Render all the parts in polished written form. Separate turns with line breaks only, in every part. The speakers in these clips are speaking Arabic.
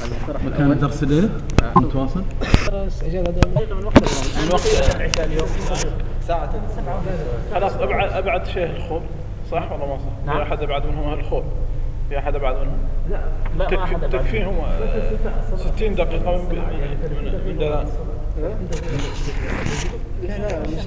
مكان الدرس الليلة متواصل؟
من وقت العشاء اليوم ساعة 7. خلاص أبعد شيخ الخوف صح ولا ما صح؟ نعم. في أحد أبعد منهم أهل الخوف؟ في أحد أبعد منهم؟ لا ما أحد أبعد. تكفيهم 60 دقيقة من دلال.
لا مش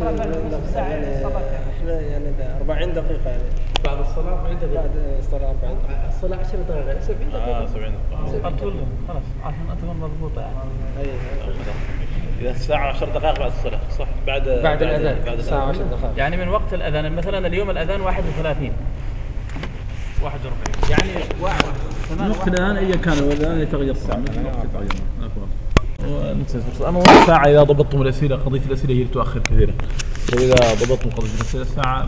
يعني 40 دقيقة يعني
بعد الصلاة 40 دقيقة.
بعد الصلاة 40 دقيقة.
الصلاة 10 دقائق 70 دقيقة.
70 دقيقة.
أطول خلاص عشان أتكون مضبوطة يعني.
إذا الساعة 10 دقائق بعد الصلاة صح؟ بعد
الأذان
بعد
الساعة 10 دقائق. يعني من وقت الأذان مثلا اليوم الأذان 31 يعني
الوقت الآن أي كان الآن يتغير الساعة أما الساعة إذا ضبطتم الأسئلة قضية الأسئلة هي تؤخر كثيرا فإذا ضبطتم قضية الأسئلة الساعة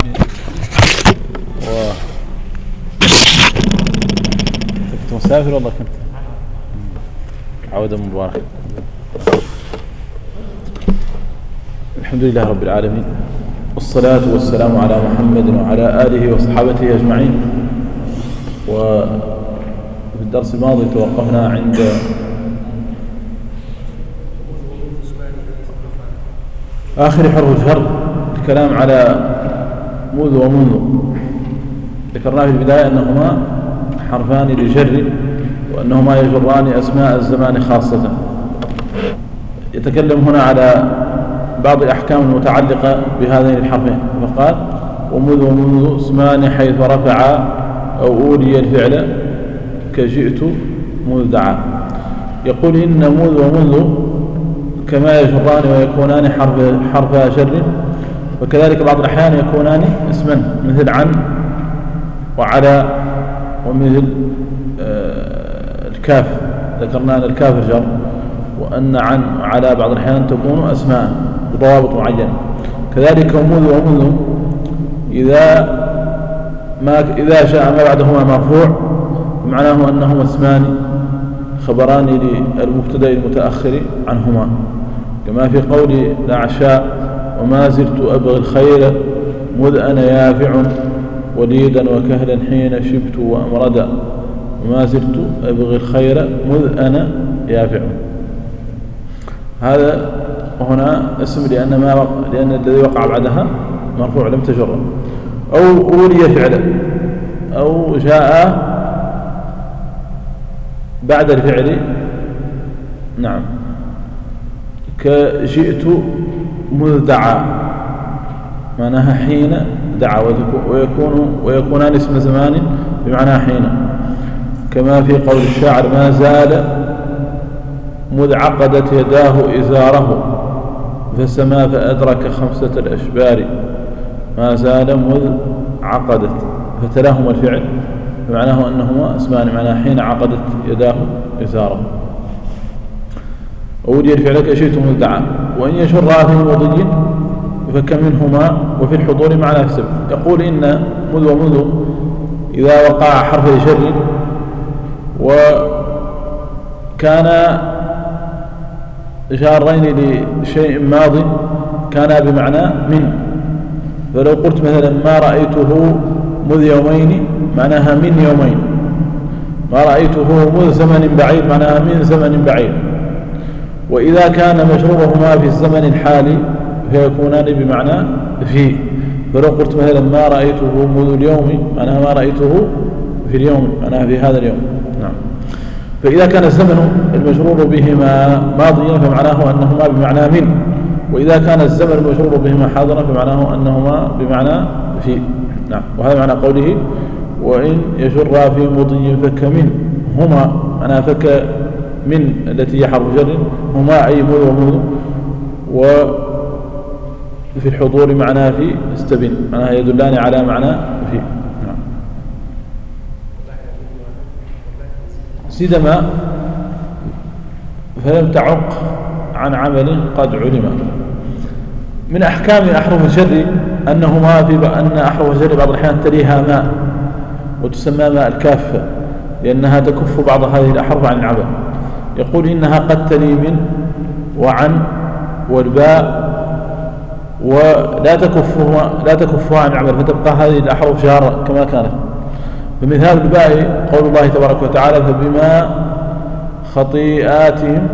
كنت مسافر والله كنت عودة مباركة. الحمد لله رب العالمين والصلاة والسلام على محمد وعلى آله وصحابته أجمعين. وفي الدرس الماضي توقفنا عند آخر حرف الجر الكلام على مذ ومنذ. ذكرنا في البداية أنهما حرفان لجر وأنهما يجران أسماء الزمان خاصة. يتكلم هنا على بعض الأحكام المتعلقة بهذين الحرفين فقال ومذ ومنذ اسمان حيث رفع أو أولي الفعل كجئت مذ دعا. يقول إن مذ ومنذ كما يجران ويكونان حرف جر وكذلك بعض الأحيان يكونان اسما مثل عن وعلى ومثل الكاف. ذكرنا أن الكاف الجر وأن عن وعلى بعض الأحيان تكون أسماء بضوابط معينة. كذلك مذ ومنذ إذا شاء ما بعدهما مرفوع معناه أنهما اسمان خبران للمبتدأ المتأخر عنهما كما في قول الأعشاء وما زلت أبغي الخير مذ أنا يافع وليدا وكهلا حين شبت وأمردا. وما زلت أبغي الخير مذ أنا يافع. هذا هنا اسم لأن الذي وقع بعدها مرفوع لم تجر أو أولي فعلا أو جاء بعد الفعل. نعم كجئت مذ دعا معناها حين دعا ويكونان اسم زمان بمعنى حين كما في قول الشاعر ما زال مذ عقدت يداه إزاره فسما فأدرك 5 الأشبار. ما زال مذ عقدت فتلاهما الفعل فمعناه أنهما اسمان معناه حين عقدت يداه إزاره. أولي الفعل كشئت مذ دعا. وإن يشر في مضي فك منهما وفي الحضور معناه في السبب. يقول إن مذ ومنذ إذا وقع حرف جر وكان جارين لشيء ماض كان بمعنى من. فلو قلت مثلا ما رأيته مذ يومين معناها من يومين. ما رأيته مذ زمن بعيد معناها من زمن بعيد. وإذا كان مجرورهما في الزمن الحالي فيكونان بمعنى في. فلو قلت مثلا ما رأيته مذ اليوم معناها ما رأيته في اليوم معناها في هذا اليوم. نعم. فإذا كان الزمن المجرور بهما ماضيا فمعناه أنهما بمعنى من. وإذا كان الزمن المجرور بهما حاضرا فمعناه أنهما بمعنى في. نعم. وهذا معنى قوله وإن يجر في مضي فك من هما معناها فك من التي هي حرف جر هما أي مذ ومذ. وفي الحضور معناه في استبن معناها يدلان على معنى في. نعم. سيدما فلم تعق عن عمل قد علم. من أحكام أحرف الجر أن أحرف الجر بعض الأحيان تليها ماء وتسمى ماء الكافة لأنها تكف بعض هذه الأحرف عن العمل. يقول إنها قد تلي من وعن والباء ولا تكفها عن العمل فتبقى هذه الأحرف جارة كما كانت. فمثال الباء قول الله تبارك وتعالى فبما خطيئاتهم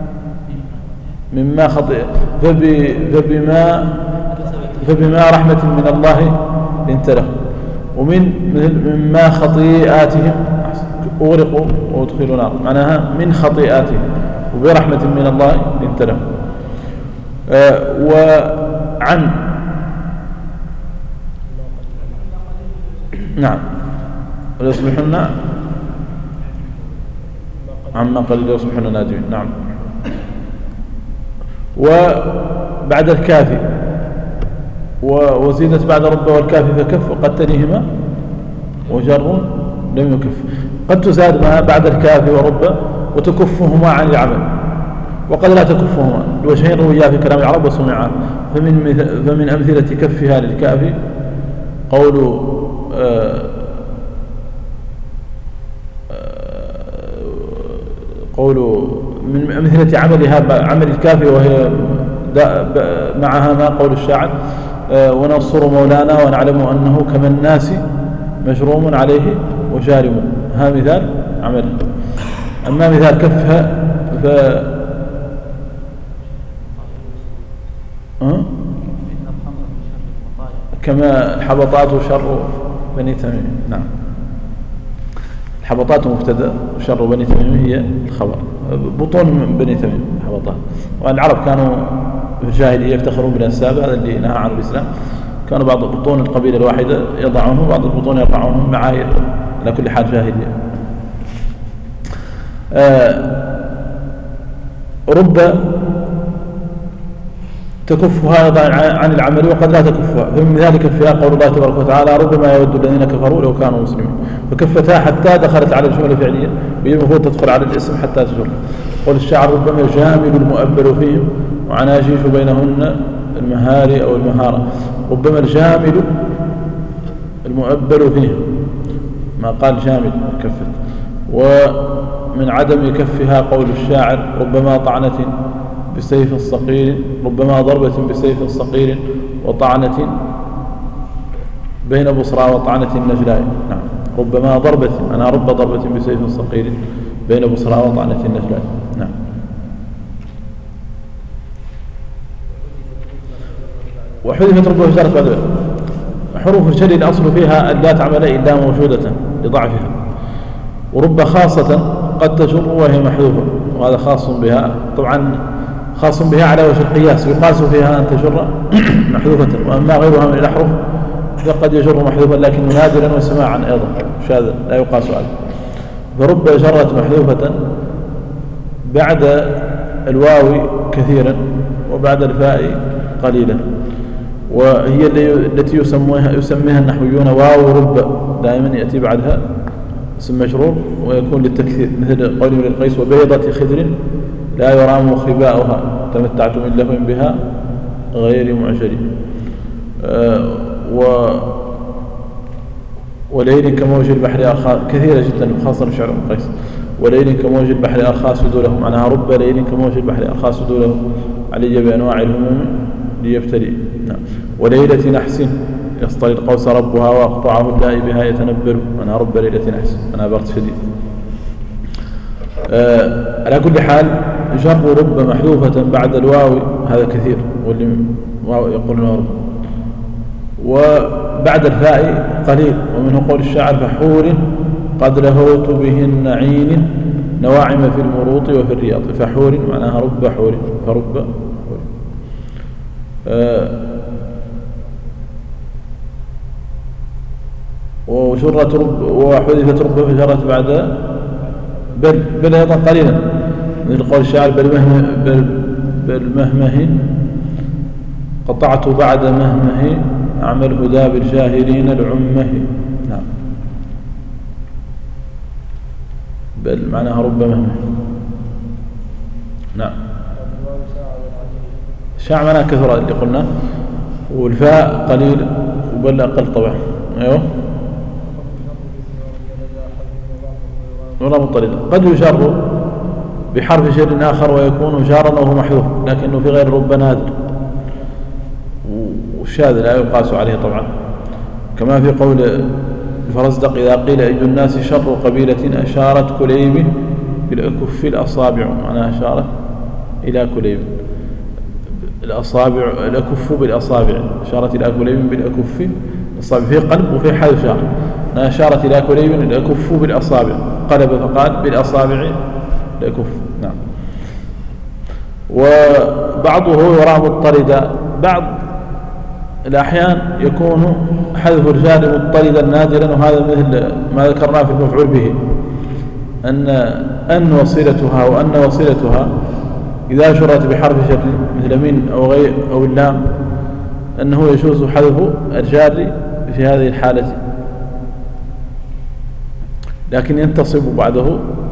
مما فبما رحمة من الله لنت لهم. مما خطيئاتهم أغرقوا وادخلوا نار، معناها من خطيئاتهم وبرحمة من الله لنت لهم. وعن نعم وليصبحن عما قليل يصبحن نادمين. نعم. وبعد الكافي وزيدت بعد رب والكافي فكف وقد تليهما وجر لم يكف. قد تزاد ما بعد الكافي ورب وتكفهما عن العمل، وقد لا تكفهما لوجهين رويا في كلام العرب وسمعا. فمن أمثلة كفها للكافي قول من أمثلة عمل الكافي وهي معها ما قول الشاعر وننصر مولانا ونعلم أنه كما الناس مجروم عليه وجارم. ها مثال عمل. أما مثال كفها كما الحبطات شر بني تميم. نعم. الحبطات مبتدا وشر بني تميم هي الخبر. بطون بني تميم حبطات. والعرب كانوا في الجاهلية يفتخرون بالأنساب، هذا اللي نهى عنه الإسلام. كانوا بعض بطون القبيلة الواحدة يضعونه وبعض البطون يرفعونهم معايير على كل حال جاهلية. رب تكفها أيضا عن العمل وقد لا تكفها. فمن ذلك فيها قول الله تبارك وتعالى ربما يود الذين كفروا لو كانوا مسلمين، فكفتها حتى دخلت على الجملة الفعلية، وهي المفروض تدخل على الاسم حتى تجر. قول الشاعر ربما جامل المؤبل فيهم وعناجيش بينهن المهاري أو المهارة. ربما الجامل المؤبل فيهم، ما قال جامل كفت. ومن عدم كفها قول الشاعر ربما طعنة بسيف صقيل، ربما ضربة بسيف صقيل وطعنة بين بصرى وطعنة النجلاء. نعم. ربما ضربة، أنا رب ضربة بسيف صقيل بين بصرى وطعنة النجلاء. نعم. وحذفت رب وجرت بعد حروف الجر الأصل فيها أن لا تعمل إلا موجودة لضعفها. ورب خاصة قد تجر وهي محذوفة، وهذا خاص بها. طبعا خاص بها على وجه القياس، يقاس فيها أن تجر محذوفة، وأما غيرها من الأحرف فقد يجر محذوفا لكن نادرا وسماعا أيضا شاذا لا يقاس عليه. فرب جرت محذوفة بعد الواو كثيرا وبعد الفاء قليلا، وهي التي يسميها النحويون واو رب، دائما يأتي بعدها اسم مجرور ويكون للتكثير، مثل قول القيس وبيضة خضر لا يرام خباؤها تمتعت من لهو بها غير معجل. وليل كموج البحر أرخاء، كثيرة جدا خاصة شعر القيس. وليل كموج البحر أرخاء سدوله، معناها رب ليل كموج البحر أرخاء سدوله علي بأنواع الهموم ليبتلي. نعم. وليلة نحس يصطلي القوس ربها وأقطعه اللائي بها يتنبل، أنا رب ليلة نحس، أنا برد شديد. على كل حال جر رب محذوفة بعد الواو هذا كثير، واللي يقولون رب. وبعد الفاء قليل، ومنه قول الشاعر فحور قد لهوت بهن عين نواعم في المروط وفي الرياض. فحور معناها رب حور، فرب حور. وجرت رب وحذفت رب فجرت بعد بل أيضا قليلا، مثل قول الشاعر بل مهمه قطعت بعد مهمه أعمل هدى بالجاهلين العمه. نعم. بل معناها رب مهمه. نعم. شاع معناها كثرة اللي قلنا، والفاء قليل وبل أقل طبعا. أيوه ولا مضطردا. قد يجر بحرف جر آخر ويكون جارا وهو محذوف، لكنه في غير رب نادر، والشاذ لا يقاس عليه طبعا، كما في قول الفرزدق إذا قيل أي الناس شر قبيلة أشارت كليب بالأكف الأصابع، معناها أشارت إلى كليب. الأصابع الأكف بالأصابع، أشارت إلى كليب بالأكف الأصابع، فيه قلب وفيه حذف شار، أشارت إلى كليب الأكف بالأصابع، قلب فقال بالأصابع الأكف. نعم. وبعضه يرى مضطردا، بعض الأحيان يكون حذف الجار مضطردا نادرا، وهذا مثل ما ذكرناه في المفعول به، أن وصلتها وأن وصلتها إذا شرت بحرف شر مثل من أو غير أو اللام أنه يجوز حذف الجار في هذه الحالة، لكن ينتصب بعده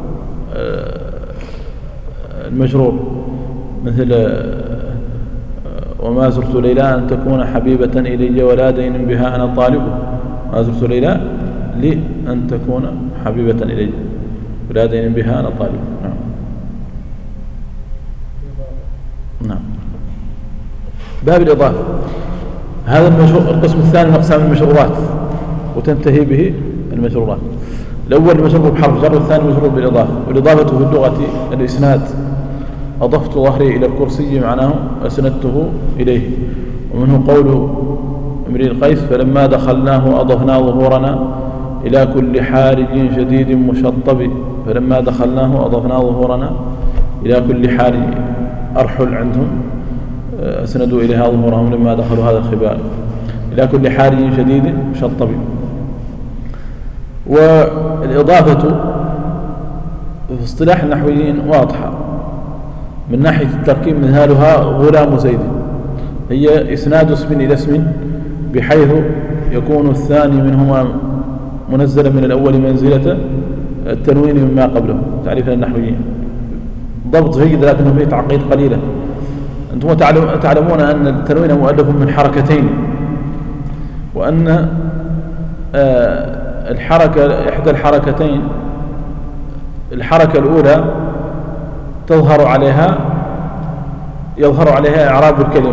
المجرور، مثل وما زرت ليلى أن تكون حبيبة إلي ولا دين بها أنا طالب. ما زرت ليلى لأن تكون حبيبة إلي ولا دين بها أنا طالب. نعم. نعم. باب الإضافة، هذا القسم الثاني من أقسام المشروطات، وتنتهي به المشروطات. الأول مشروط بحرف جر، والثاني مشروط بالإضافة. والإضافة في اللغة الإسناد، أضفت ظهري إلى الكرسي معناه أسندته إليه. ومنه قول امرئ القيس فلما دخلناه أضفنا ظهورنا إلى كل حارج شديد مشطب. فلما دخلناه أضفنا ظهورنا إلى كل حارج، أرحل عندهم أسندوا إليها ظهورهم لما دخلوا هذا الخبال، إلى كل حارج شديد مشطب. والإضافة في اصطلاح النحويين واضحة من ناحية التركيب، مثالها غلام زيد، هي إسناد اسم إلى اسم بحيث يكون الثاني منهما منزلا من الأول منزلة التنوين مما قبله، تعريف النحويين. ضبط جيد لكنه فيه تعقيد قليلا. أنتم تعلمون أن التنوين مؤلف من حركتين، وأن الحركة إحدى الحركتين، الحركة الأولى يظهر عليها إعراب الكلمة،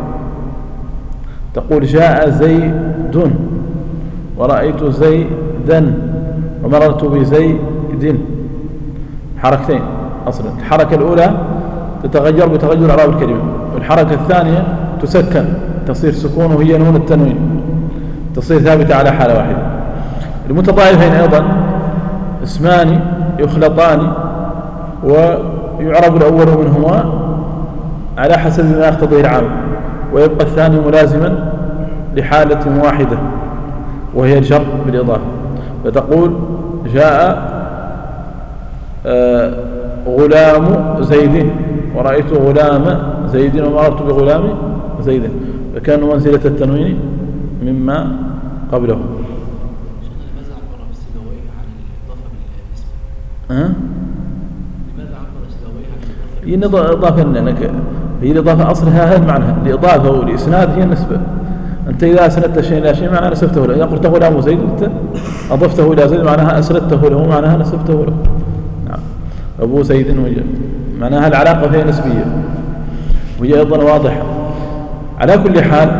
تقول جاء زيد ورأيت زيدا ومررت بزيد، حركتين أصلا. الحركة الأولى تتغير بتغير إعراب الكلمة، والحركة الثانية تسكن، تصير سكون وهي نون التنوين، تصير ثابتة على حالة واحدة. المتضاعفين أيضا اسمان يخلطان ويعرب الأول منهما على حسب ما يقتضيه العام، ويبقى الثاني ملازما لحالة واحدة وهي الجر بالإضافة. فتقول جاء غلام زيد ورأيت غلام زيد ومررت بغلام زيد، فكان منزلة التنوين مما قبله. هي الإضافة أنك هي الإضافة أصلها هذا المعنى، الإضافة والإسناد هي النسبة. أنت إذا أسندت شيء إلى شيء معناها نسبته له، إذا قلت غلام زيد أنت أضفته إلى زيد معناها أسندته له، معناها نسبته له. نعم. أبو زيد معناها العلاقة فيها نسبية، وهي أيضا واضحة. على كل حال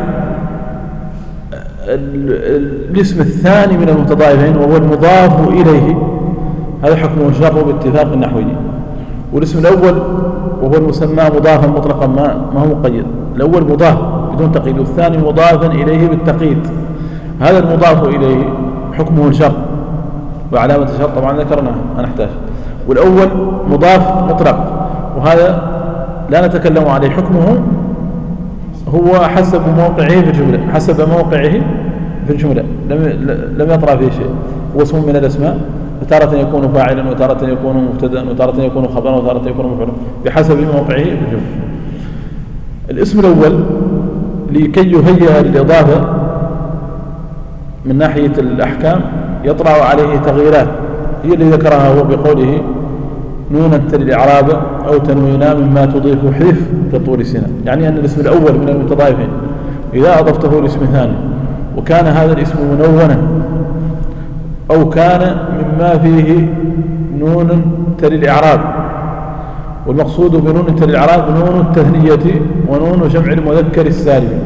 الاسم الثاني من المتضاعفين وهو المضاف إليه، هذا حكمه الجر باتفاق النحويين. والاسم الأول وهو المسمى مضافا مطلقا ما هو مقيد، الأول مضاف بدون تقييد، والثاني مضافا إليه بالتقييد. هذا المضاف إليه حكمه الجر، وعلامة الجر طبعا ذكرناها ما نحتاج. والأول مضاف مطلق، وهذا لا نتكلم عليه، حكمه هو حسب موقعه في الجملة، حسب موقعه في الجملة، لم يطرأ فيه شيء. هو اسم من الأسماء، فتارة يكون فاعلا وتارة يكون مبتدا وتارة يكون خبرا وتارة يكون مفعولا بحسب موقعه في الجملة. الاسم الأول لكي يهيئ للإضافة من ناحية الأحكام يطرأ عليه تغييرات، هي اللي ذكرها هو بقوله نونا تلي الإعراب أو تنوينا مما تضيف حذف كطول سنة. يعني أن الاسم الأول من المتضاعفين إذا أضفته لاسم ثاني وكان هذا الاسم منونا أو كان مما فيه نون تلي الإعراب، والمقصود بنون تلي الإعراب نون التثنية ونون جمع المذكر السالم،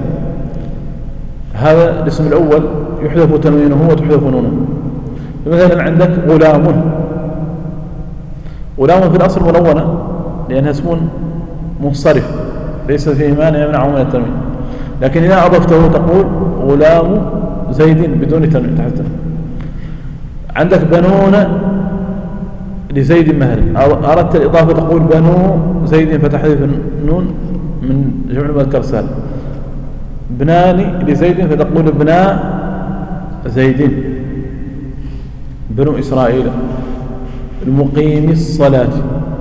هذا الاسم الأول يحذف تنوينه وتحذف نونه. فمثلا عندك غلام، غلام في الأصل منونة لأنها اسم منصرف ليس فيه مانع يمنعه من التنوين، لكن إذا أضفته تقول غلام زيد بدون تنوين تحته. عندك بنون لزيد مهر، أردت الإضافة تقول بنو زيد فتحذف النون من جمع المذكر السالم. بنان لزيد فتقول ابناء زيد. بنو إسرائيل. المقيم الصلاة.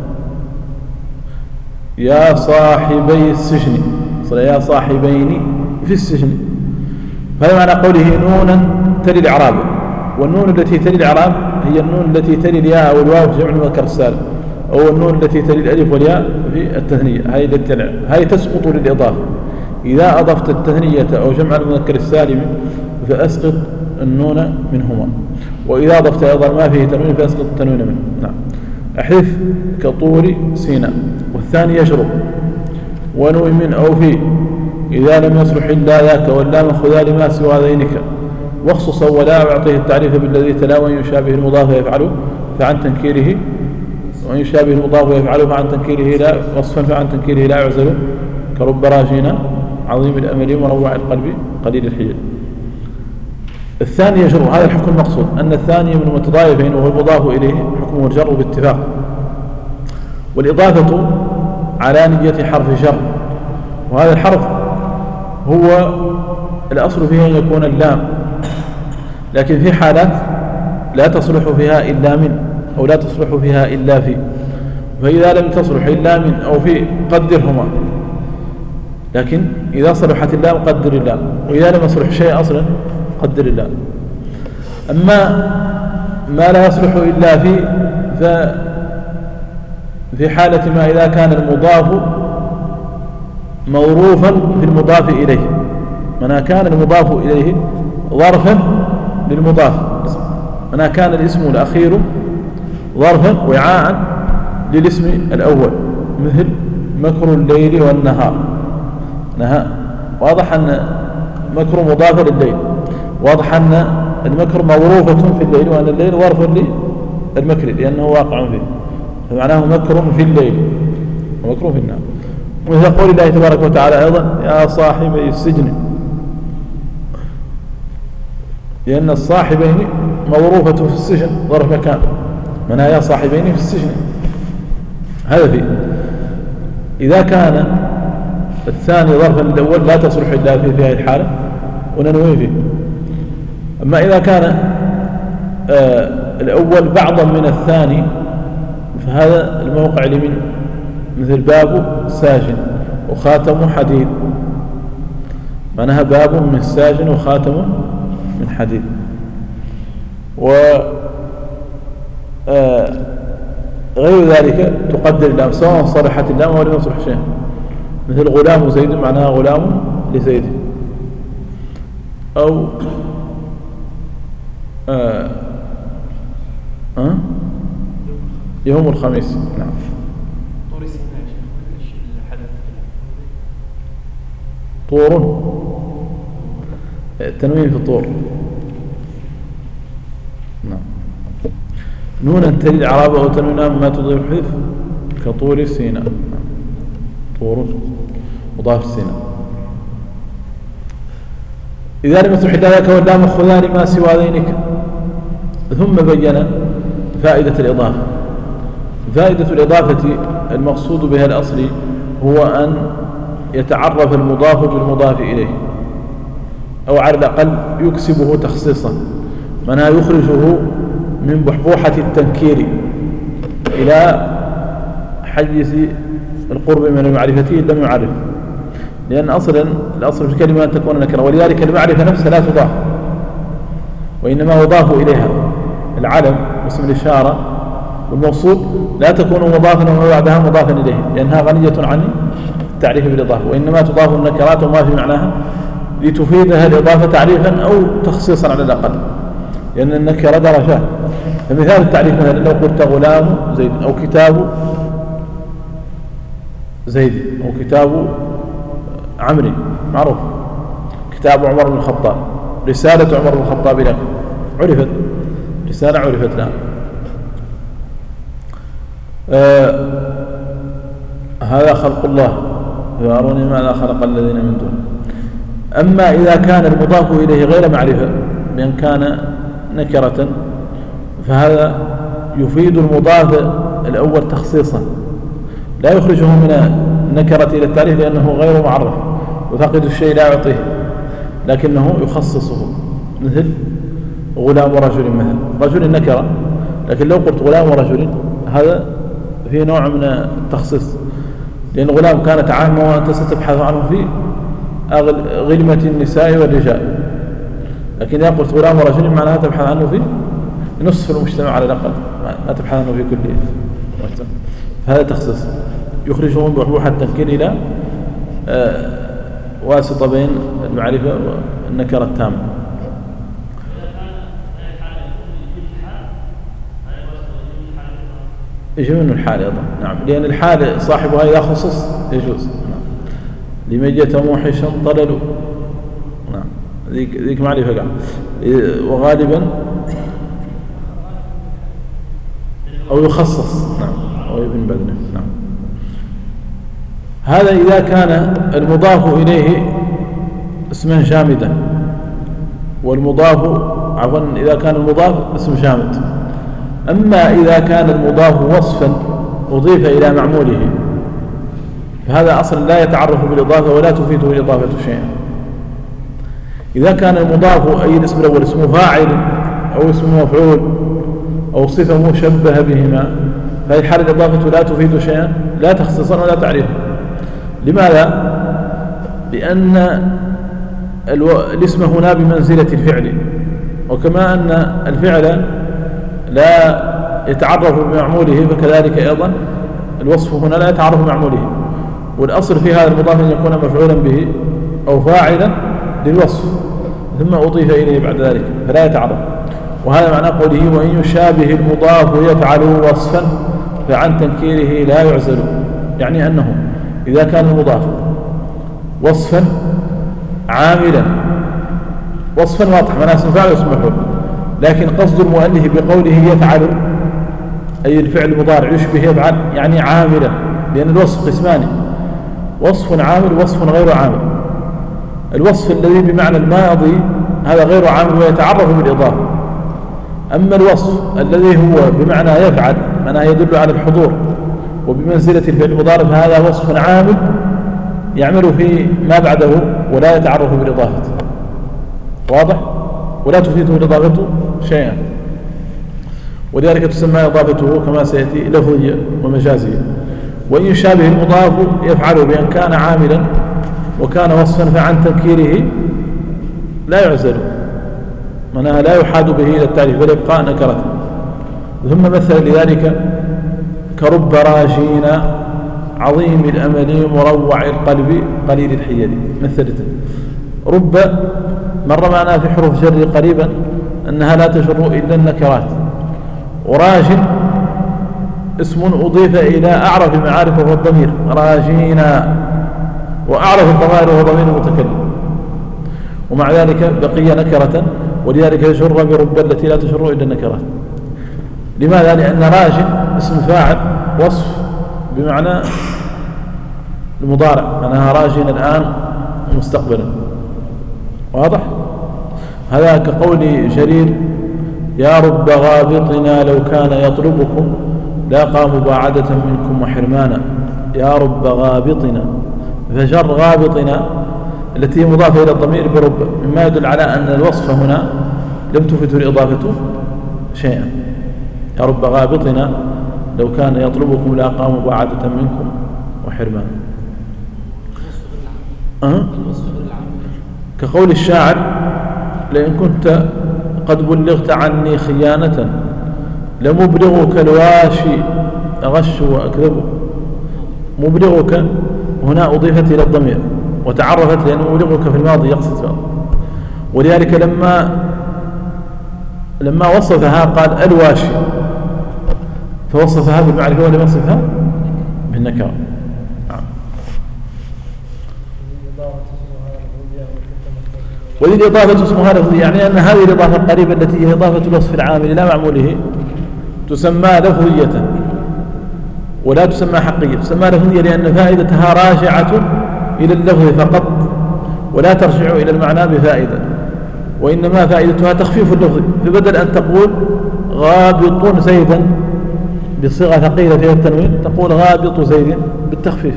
يا صاحبي السجن، يا صاحبين في السجن. هذا معنى قوله نونا تلي الإعراب، والنون التي تلي الإعراب هي النون التي تلي الياء أو الواو في جمع المذكر السالم، أو النون التي تلي الألف والياء في التثنية. هذه تسقط للإضافة. إذا أضفت التثنية أو جمع المذكر السالم فأسقط النون منهما، وإذا أضفت أيضا ما فيه تنوين فأسقط التنوين منه. نعم. أحذف كطور سيناء. والثاني يشرب. ونوي من أو في إذا لم يصلح إلا ذاك واللام خذا لما سوى ذينك، واخصصا ولا أعطيه التعريف بالذي تلا وإن يشابه المضاف يفعله فعن تنكيره، وإن يشابه المضاف يفعله فعن تنكيره لا وصفا فعن تنكيره لا يعزل، كرب راجينا عظيم الأمل ومروع القلب قليل الحيل. الثاني يجر. هذا الحكم المقصود أن الثاني من المتضايفين وهو المضاف إليه حكمه الجر باتفاق، والإضافة على نية حرف جر، وهذا الحرف هو الأصل فيه أن يكون اللام، لكن في حالات لا تصلح فيها إلا من، أو لا تصلح فيها إلا في، فإذا لم تصلح إلا من أو في قدرهما، لكن إذا صلحت اللام قدر اللام، وإذا لم يصلح شيء أصلا قدر اللام. أما ما لا يصلح إلا في حالة ما إذا كان المضاف موروفا في المضاف إليه، معنى كان المضاف إليه ظرفا للمضاف، معنى كان الاسم الأخير ظرفا وعاء للاسم الأول، مثل مكر الليل والنهار. واضح أن مكر مضاف لليل، واضح أن المكر موروفة في الليل، وأن الليل ظرف للمكر لأنه واقع فيه، فمعناه مكر في الليل ومكر في النهار. ومثل قول الله تبارك وتعالى أيضا يا صاحبي السجن، لأن الصاحبين موروفة في السجن ظرف مكان، منها يا صاحبين في السجن. هذا فيه. إذا كان الثاني ظرفا للأول لا تصلح إلا في هذه الحالة وننوي فيه. أما إذا كان الأول بعضا من الثاني فهذا الموقع لمن، مثل باب ساجن وخاتم حديد، معناها باب من ساجن وخاتم من حديد. غير ذلك تقدر اللام سواء صرحت اللام ولم يصلح شيء، مثل غلام زيد معناها غلام لزيد، أو يوم الخميس. نعم. طور، التنوين في الطور. نعم. نونا تلي الإعراب أو تنوينا مما تضيف حذف كطور سيناء. طور مضاف سيناء. إذا لم يصلح ذلك واللام خذا لما سوى ذينك. ثم بين فائدة الإضافة. فائدة الإضافة المقصود بها الأصلي هو أن يتعرف المضاف بالمضاف إليه، أو على الأقل يكسبه تخصيصا، معناها يخرجه من بحبوحة التنكير إلى حيز القرب من المعرفة إن لم يعرف، لأن الأصل في الكلمة أن تكون نكرة، ولذلك المعرفة نفسها لا تضاف وإنما يضاف إليها العلم واسم الإشارة والموصول، لا تكون مضافا وما بعدها مضافا إليه لأنها غنية عن التعريف بالإضافة، وإنما تضاف النكرات وما في معناها لتفيدها الإضافة تعريفا أو تخصيصا على الأقل، لأن النكرة درجات. فمثال التعريف مثلا لو قلت غلام زيد أو كتاب زيد أو كتاب عمرو معروف، كتاب عمر بن الخطاب، رسالة عمر بن الخطاب لك عرفت، رسالة عرفت الآن. هذا خلق الله فأروني ماذا خلق الذين من دونه. أما إذا كان المضاف إليه غير معرفة بأن كان نكرة فهذا يفيد المضاف الأول تخصيصا لا يخرجه من النكرة إلى التعريف لأنه غير معرف وفاقد الشيء لا يعطيه لكنه يخصصه مثل غلام ورجل مثلا رجل نكرة لكن لو قلت غلام ورجل هذا فيه نوع من التخصيص لأن غلام كانت عامة وأنت ستبحث عنه في غلمة النساء والرجال لكن إذا قلت غلام ورجل معناها تبحث عنه في نصف المجتمع على الأقل ما تبحث عنه في كل مجتمع فهذا تخصيص يخرجه من بحبوحة التنكير إلى واسطة بين المعرفة والنكرة التامة. يجي منه الحال أيضا نعم لأن الحال صاحبها إذا خصص يجوز نعم. لمجة موحشا طللوا نعم ذيك معرفة قال وغالبا أو يخصص نعم أو ابن بدنه نعم. هذا إذا كان المضاف إليه اسما جامدا والمضاف عفوا إذا كان المضاف اسم جامد. أما إذا كان المضاف وصفا أضيف إلى معموله فهذا أصلا لا يتعرف بالإضافة ولا تفيده الإضافة شيئا. إذا كان المضاف أي الاسم الأول اسمه فاعل أو اسم مفعول أو صفة مشبهة بهما فهي حال الإضافة لا تفيد شيئا لا تخصيصا ولا تعريفا. لماذا؟ لأن الاسم هنا بمنزلة الفعل وكما أن الفعل لا يتعرف بمعموله فكذلك أيضا الوصف هنا لا يتعرف بمعموله والأصل في هذا المضاف أن يكون مفعولا به أو فاعلا للوصف ثم أضيف إليه بعد ذلك فلا يتعرف. وهذا معنى قوله وإن يشابه المضاف يفعل وصفا فعن تنكيره لا يعزل يعني أنه إذا كان المضاف وصفا عاملا وصفا واضح معناه اسم فاعل واسم مفعول لكن قصد المؤلف بقوله يفعل أي الفعل المضارع يشبه يفعل يعني عاملا لأن الوصف قسمان وصف عامل ووصف غير عامل. الوصف الذي بمعنى الماضي هذا غير عامل ويتعرف بالإضافة. أما الوصف الذي هو بمعنى يفعل معناه يدل على الحضور وبمنزلة الفعل المضارع فهذا وصف عامل يعمل في ما بعده ولا يتعرف بالإضافة واضح ولا تفيده الإضافة شيئا ولذلك تسمى إضافته كما سيأتي لفظية ومجازية. وإن يشابه المضاف يفعل بأن كان عاملا وكان وصفا فعن تنكيره لا يعزل معناها لا يحاد به إلى التعريف بل يبقى نكرة. ثم مثل لذلك كرب راجين عظيم الأمل مروع القلب قليل الحيل مثلته. رب مر معنا في حروف جر قريبا أنها لا تجر إلا النكرات وراجن اسم أضيف إلى أعرف المعارف وهو الضمير راجينا وأعرف الضمائر وهو ضمير المتكلم ومع ذلك بقي نكرة ولذلك يجر برب التي لا تجر إلا النكرات. لماذا؟ لأن راجن اسم فاعل وصف بمعنى المضارع معناها راجن الآن ومستقبلا واضح. هذا كقول جرير يا رب غابطنا لو كان يطلبكم لاقى مباعدة منكم وحرمانا. يا رب غابطنا فجر غابطنا التي مضافة إلى الضمير برب مما يدل على أن الوصف هنا لم تفت الإضافة شيئا. يا رب غابطنا لو كان يطلبكم لاقى مباعدة منكم وحرمانا. كقول الشاعر لئن كنت قد بلغت عني خيانة لمبلغك الواشي أغش وأكذب. مبلغك هنا أضيفت إلى الضمير وتعرفت لأن مبلغك في الماضي يقصد فعل ولذلك لما وصفها قال الواشي فوصفها بالمعرفة ولم يصفها بالنكرة. وذي الإضافة اسمها لفظية يعني أن هذه الإضافة القريبة التي هي إضافة الوصف العامل إلى معموله تسمى لفظية ولا تسمى حقية، تسمى لفظية لأن فائدتها راجعة إلى اللفظ فقط ولا ترجع إلى المعنى بفائدة، وإنما فائدتها تخفيف اللفظ. فبدل أن تقول غابط زيدا بصيغة ثقيلة فيها التنوين تقول غابط زيد بالتخفيف.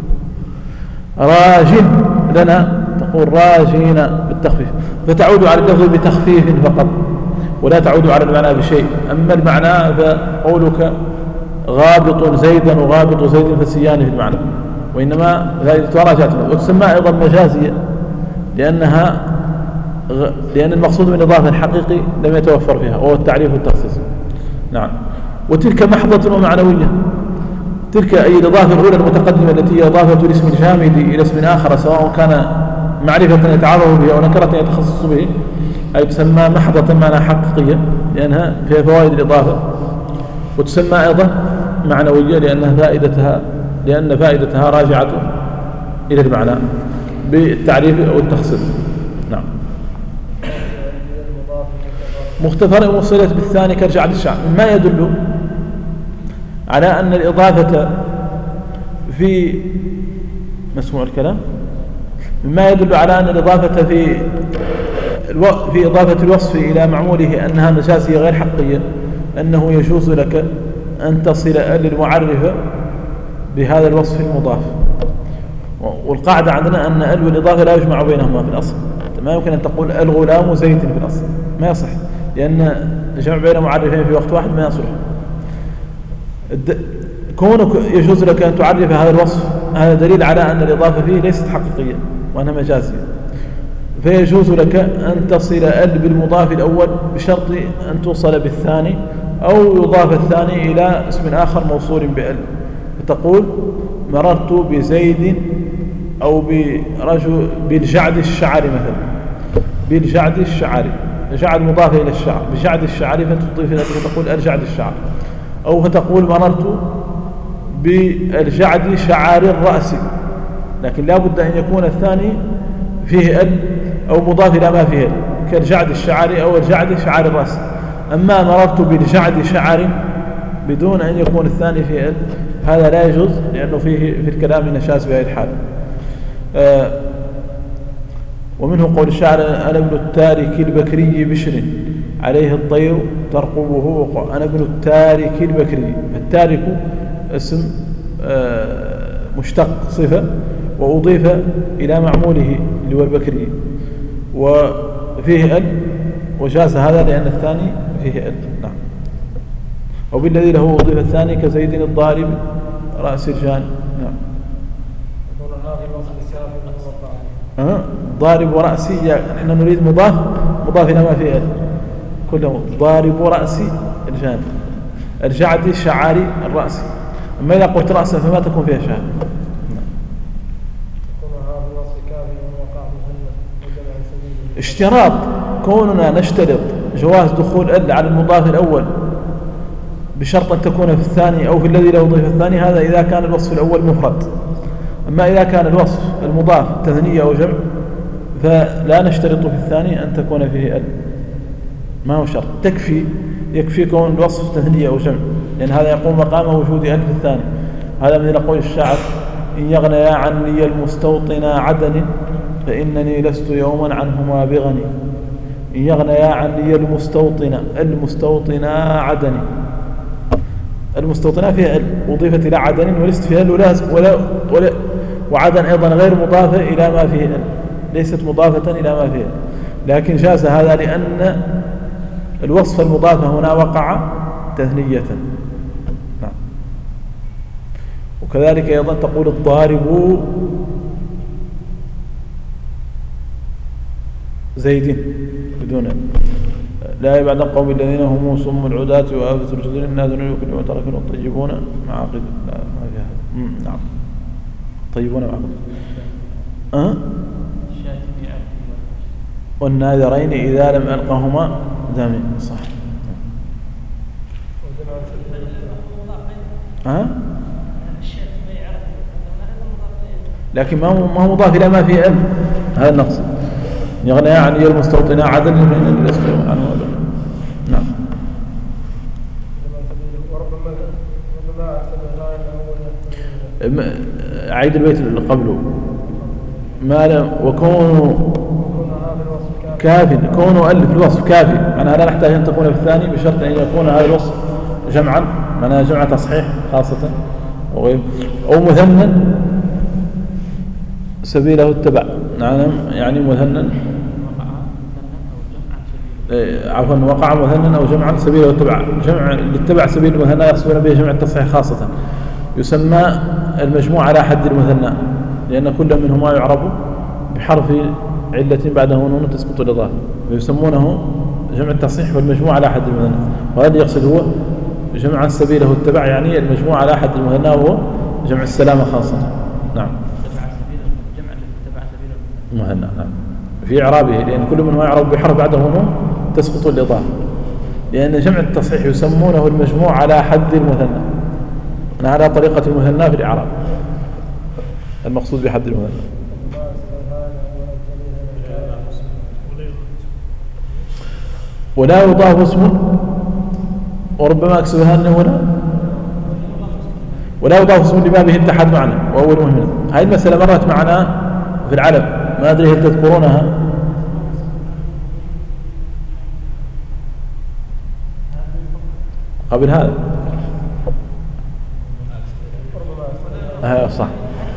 راجل لنا تقول راجين بالتخفيف، فتعود على اللفظ بتخفيف فقط ولا تعود على المعنى بشيء. أما المعنى فقولك غابط زيدا وغابط زيد فسيان في المعنى، وإنما فائدتها راجعة. وتسمى أيضا مجازية لأن المقصود من الإضافة الحقيقي لم يتوفر فيها وهو التعريف والتخصيص. نعم. وتلك محضة ومعنوية، تلك أي الإضافة الأولى المتقدمة التي هي إضافة الاسم الجامد إلى اسم آخر سواء كان معرفة يتعرف بها أو نكرة يتخصص به، أي تسمى محضة معنى حقيقية لأنها فيها فوائد الإضافة. وتسمى أيضا معنوية لأن فائدتها راجعة إلى المعنى بالتعريف أو التخصيص. نعم. مختفر وصلت بالثاني كرجعة الشعر، مما يدل على أن الإضافة في مسموع الكلام، مما يدل على أن الإضافة في إضافة الوصف إلى معموله أنها مجازية غير حقية، أنه يجوز لك أن تصل للمعرفة بهذا الوصف المضاف. والقاعدة عندنا أن ال والإضافة لا يجمع بينهما في الأصل، ما يمكن أن تقول الغلام زيد في الأصل، ما يصح، لأن الجمع بين معرفين في وقت واحد ما يصلح. كونك يجوز لك أن تعرف هذا الوصف هذا دليل على أن الإضافة فيه ليست حقيقية وأنها مجازية، فيجوز لك أن تصل ال بالمضاف الأول بشرط أن توصل بالثاني أو يضاف الثاني إلى اسم آخر موصول بال، فتقول مررت بزيد أو برجل بالجعد الشعري مثلا، بالجعد الشعري، جعد مضاف إلى الشعر، بجعد الشعري فتضيف إلى فتقول الجعد الشعر، أو فتقول مررت بالجعد شعار الرأس، لكن لا بد أن يكون الثاني فيه ال أو مضاف إلى ما فيه ال كالجعد الشعري أو الجعد شعار الرأس. أما مررت بالجعد شعر بدون أن يكون الثاني فيه ال هذا لا يجوز، لأنه فيه في الكلام نشاز بهذه الحال. ومنه قول الشاعر أنا ابن التارك البكري بشر عليه الطير ترقبه أنا ابن التارك البكري. التارك اسم مشتق صفة وأضيف إلى معموله اللي هو البكري وفيه ال، وجاز هذا لأن الثاني فيه ال. نعم. وبالذي له أضيف الثاني كزيد الضارب رأس الجان. نعم. ضارب ورأسي، نحن نريد مضاف إلى ما فيه ال كله، ضارب رأسي الجان، الجعد شعاري الرأس. أما إذا قلت رأسا فما تكون فيها شهادة. اشتراط كوننا نشترط جواز دخول ال على المضاف الأول بشرط أن تكون في الثاني أو في الذي له ضيف الثاني، هذا إذا كان الوصف الأول مفرد. أما إذا كان الوصف المضاف تثنية أو جمع فلا نشترط في الثاني أن تكون فيه ال، ما هو شرط، يكفي كون الوصف تثنية أو جمع، لأن هذا يقوم مقام وجود ال في الثاني. هذا من قول الشاعر إن يغنيا عني المستوطن عدن فإنني لست يوما عنهما بغني. إن يغنيا عني المستوطن عدن، المستوطنة فيها ال وضيفت إلى عدن ولست فيها ال وعدن أيضا غير مضافة إلى ما فيه ال، ليست مضافة إلى ما فيه ال، لكن جاز هذا لأن الوصف المضاف هنا وقع تثنية. نعم. وكذلك أيضا تقول الضارب زيد بدون لا يبعد القوم الذين هم صم العداة وآفة الجدر الناس يكون وتركون الطيبون معاقد. لا ما فيها. نعم. طيبون معاقد. والناذرين إذا لم ألقهما دامين. صح. لكن ما هو مضاف إلى ما فيه ال، هذا النقص. يغنى عني المستوطنة عدل من الأسفل عنه. نعم.
وربما سمعنا أنه
عيد البيت اللي قبله ما لم وكونه كافٍ، كونه ألف الوصف كافي، معناها لا نحتاج أن تكون في الثاني بشرط أن يكون هذا الوصف جمعا، معناها جمع تصحيح خاصة وغير، أو مثنى سبيله اتبع. نعم يعني مثنى عفوا وقع مثنى أو جمعا سبيله اتبع، جمع لاتبع سبيل المثنى يقصدون به جمع التصحيح خاصة، يسمى المجموع على حد المثنى، لأن كل منهما يعرب بحرف علة بعده نون تسقط الإضافة، ويسمونه جمع التصحيح والمجموع على حد المثنى، وهذا يقصد هو جمع سبيله اتبع، يعني المجموع على حد المثنى وهو جمع السلامة خاصة. نعم المثنى نعم في إعرابه، لأن كل منهما يعرب بحرف بعده نون تسقط الإضافة، لأن جمع التصحيح يسمونه المجموع على حد المثنى، على طريقة المثنى في الإعراب، المقصود بحد المثنى. ولا يضاف اسم، وربما أكسبها أنه ولا يضاف اسم لما به اتحد معنى وهو المهم. هذه المسألة مرت معنا في العلم، ما أدري هل تذكرونها؟ قبل هذا صح.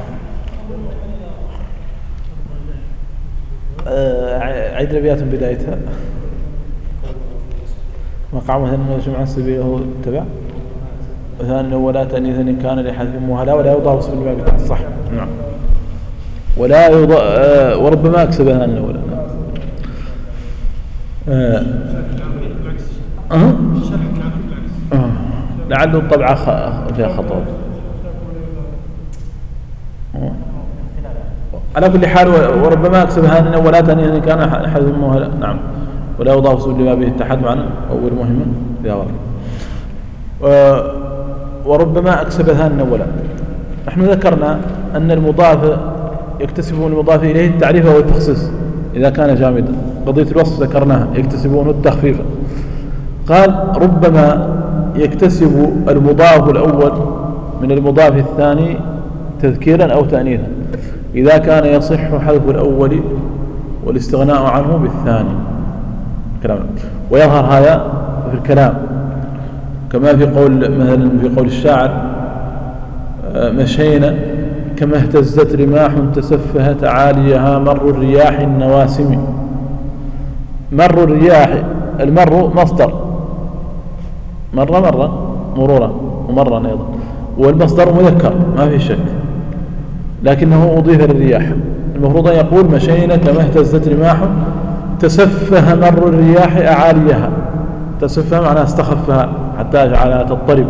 عيد الأبيات من بدايتها. وقع مثلا جمعا سبيله اتبع، وثاني ولا تأنيث إن كان لحذف مهلا، ولا يضاف اسم الباب صح. نعم ولا وربما أكسبها الأولى. لعله الطبعة فيها خطأ. على كل حال وربما أكسبها أن ولا تأنيث إن كان لحذف مهلا. نعم ولا يضاف اسم لما به اتحد معنا أول مهمة فيها ورد. وربما أكسبها الأولى. نحن ذكرنا أن المضاف يكتسبون المضاف إليه التعريف والتخصيص إذا كان جامدا، قضية الوصف ذكرناها يكتسبون التخفيف. قال ربما يكتسب المضاف الأول من المضاف الثاني تذكيرا أو تأنيثا إذا كان يصح حذف الأول والاستغناء عنه بالثاني كلام. ويظهر هذا في الكلام كما في قول مثلا في قول الشاعر مشينا كما اهتزت رماح تسفهت عاليها مر الرياح النواسم. مر الرياح، المر مصدر، مر مرورا ومرا أيضا، والمصدر مذكر ما في شك، لكنه أضيف للرياح. المفروض أن يقول مشينا كما اهتزت رماح تسفه مر الرياح أعاليها. تسفه معناها استخفها حتى جعلها تضطرب.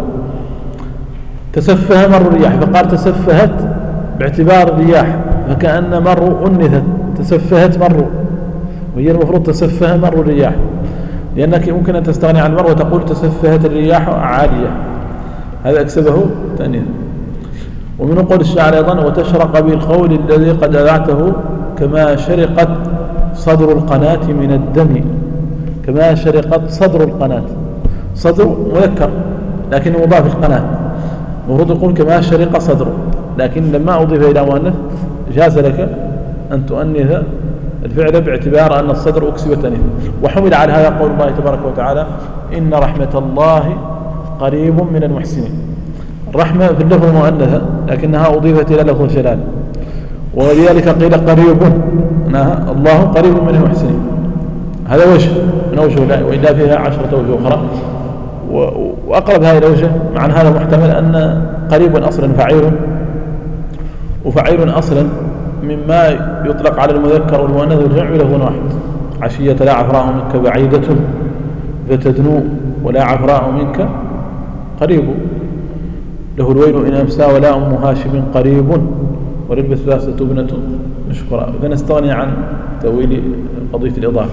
تسفه مر الرياح، فقال تسفهت باعتبار الرياح، فكأن مر أنثت تسفهت مر، وهي المفروض تسفه مر الرياح، لأنك ممكن أن تستغني عن مر وتقول تسفهت الرياح عالية، هذا أكسبه تأنيث. ومن قول الشاعر أيضا وتشرق بالقول الذي قد أذعته كما شرقت صدر القناة من الدم. كما شرقت صدر القناة، صدر مذكر لكن مضاف القناة، المفروض يقول كما شرق صدره، لكن لما أضيف إلى مؤنث جاز لك أن تؤنث الفعل باعتبار أن الصدر أكسب تأنيث. وحمل على هذا قول الله تبارك وتعالى إن رحمة الله قريب من المحسنين. الرحمة في اللفظ مؤنثة لكنها أضيفت إلى لفظ الجلال، ولذلك قيل قريب، الله قريب من المحسنين. هذا وجه من أوجه، وإلا فيها 10 وجه أخرى، وأقرب هذه الأوجه مع هذا محتمل أن قريب أصلا فعيل، وفعيل أصلا مما يطلق على المذكر والمؤنث والجمع له واحد. عشية لا عفراء منك بعيدة فتدنو ولا عفراء منك قريب، له الويل إن أمسى ولا أم هاشم قريب وللبثلاثة ابنة مشكرة. فنستغني عن تأويل قضية الإضافة.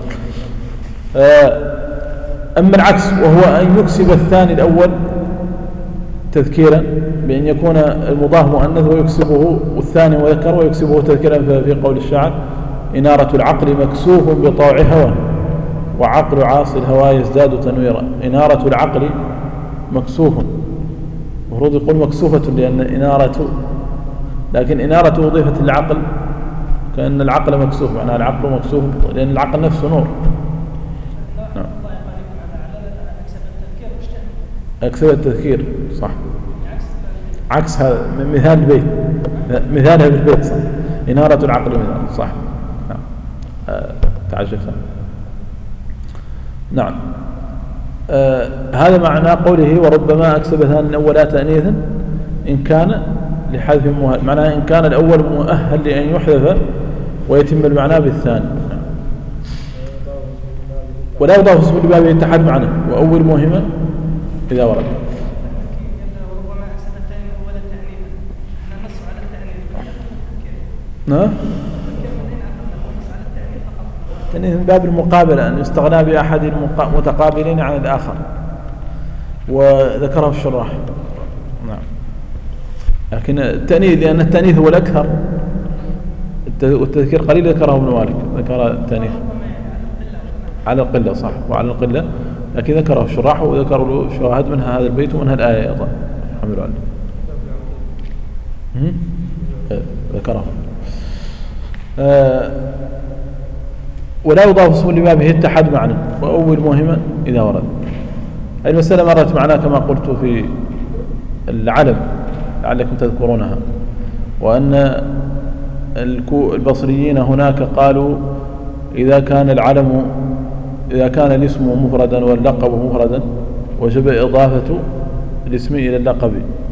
أما العكس وهو أن يكسب الثاني الأول تذكيرا بأن يكون المضاف مؤنث ويكسبه الثاني مذكر ويكسبه تذكيرا، في قول الشاعر إنارة العقل مكسوف بطوع هوى وعقل عاصي الهوى يزداد تنويرا. إنارة العقل مكسوف، المفروض يقول مكسوفة لأن إنارة، لكن إنارة أضيفت للعقل كأن العقل مكسوف، معناها العقل مكسوف لأن العقل نفسه نور. نعم. أكسب التذكير صح، عكس هذا مثال البيت، مثالها بالبيت صح، إنارة العقل مثال صح. نعم. تعجب. نعم. هذا معنى قوله وربما أكسب ثاني الأول تأنيثا إن كان لحذف مؤهل، معناه إن كان الأول مؤهل لأن يحذف ويتم المعنى بالثاني. ولا يضاف اسم لبابه الاتحاد معنى وأول مهمة إذا ورد. نعم. التأنيث من باب المقابلة، أن يستغنى بأحد المتقابلين عن الآخر، وذكره الشراح. نعم. لكن التأنيث لأن التأنيث هو الأكثر، والتذكير قليل ذكره ابن مالك، ذكر التأنيث على القلة صح، وعلى القلة، لكن ذكره الشراح وذكروا له شواهد منها هذا البيت ومنها الآية أيضا الحمد لله. ذكره. ولا يضاف اسم لما به اتحد معنى وأول مهمة إذا ورد. هذه المسألة مرت معنا كما قلت في العلم لعلكم تذكرونها، وأن البصريين هناك قالوا إذا كان الاسم مفردا واللقب مفردا وجب إضافة الاسم إلى اللقب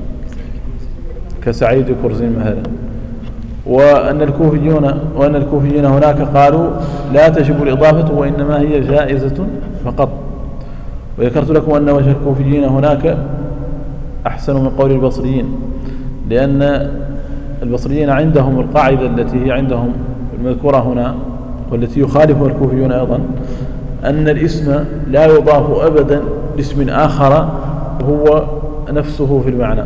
كسعيد كرز مثلا. وأن الكوفيين هناك قالوا لا تجب الإضافة وإنما هي جائزة فقط. وذكرت لكم أن وجه الكوفيين هناك أحسن من قول البصريين، لأن البصريين عندهم القاعدة التي هي عندهم المذكورة هنا والتي يخالفها الكوفيون أيضا، أن الاسم لا يضاف أبدا لاسم آخر هو نفسه في المعنى،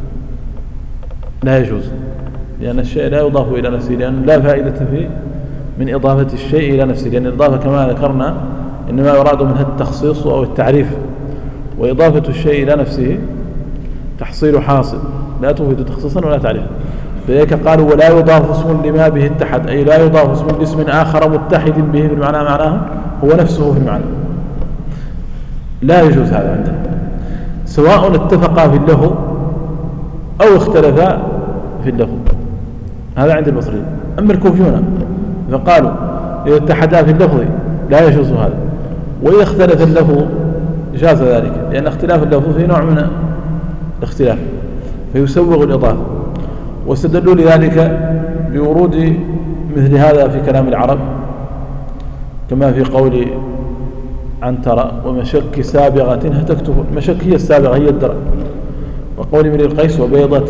لا يجوز، لأن الشيء لا يضاف إلى نفسه، لأن لا فائدة فيه من إضافة الشيء إلى نفسه، لأن الإضافة كما ذكرنا إنما يراد منها التخصيص أو التعريف، وإضافة الشيء إلى نفسه تحصيل حاصل لا تفيد تخصيصا ولا تعريفا. فذلك قالوا ولا يضاف اسم لما به اتحد، أي لا يضاف اسم لاسم آخر متحد به في المعنى معناه هو نفسه في المعنى، لا يجوز هذا عندنا، سواء اتفقا في اللفظ أو اختلفا في اللفظ، هذا عند البصريين. أما الكوفيون فقالوا إذا اتحدا في اللفظ لا يجوز هذا، وإذا اختلف اللفظ جاز ذلك، لأن اختلاف اللفظ فيه نوع من الاختلاف فيسوغ الإضافة. واستدلوا لذلك بورود مثل هذا في كلام العرب كما في قول عنترة ومشك سابغة هتكتف، المشك هي السابغة هي الدرع، وقول من القيس وبيضة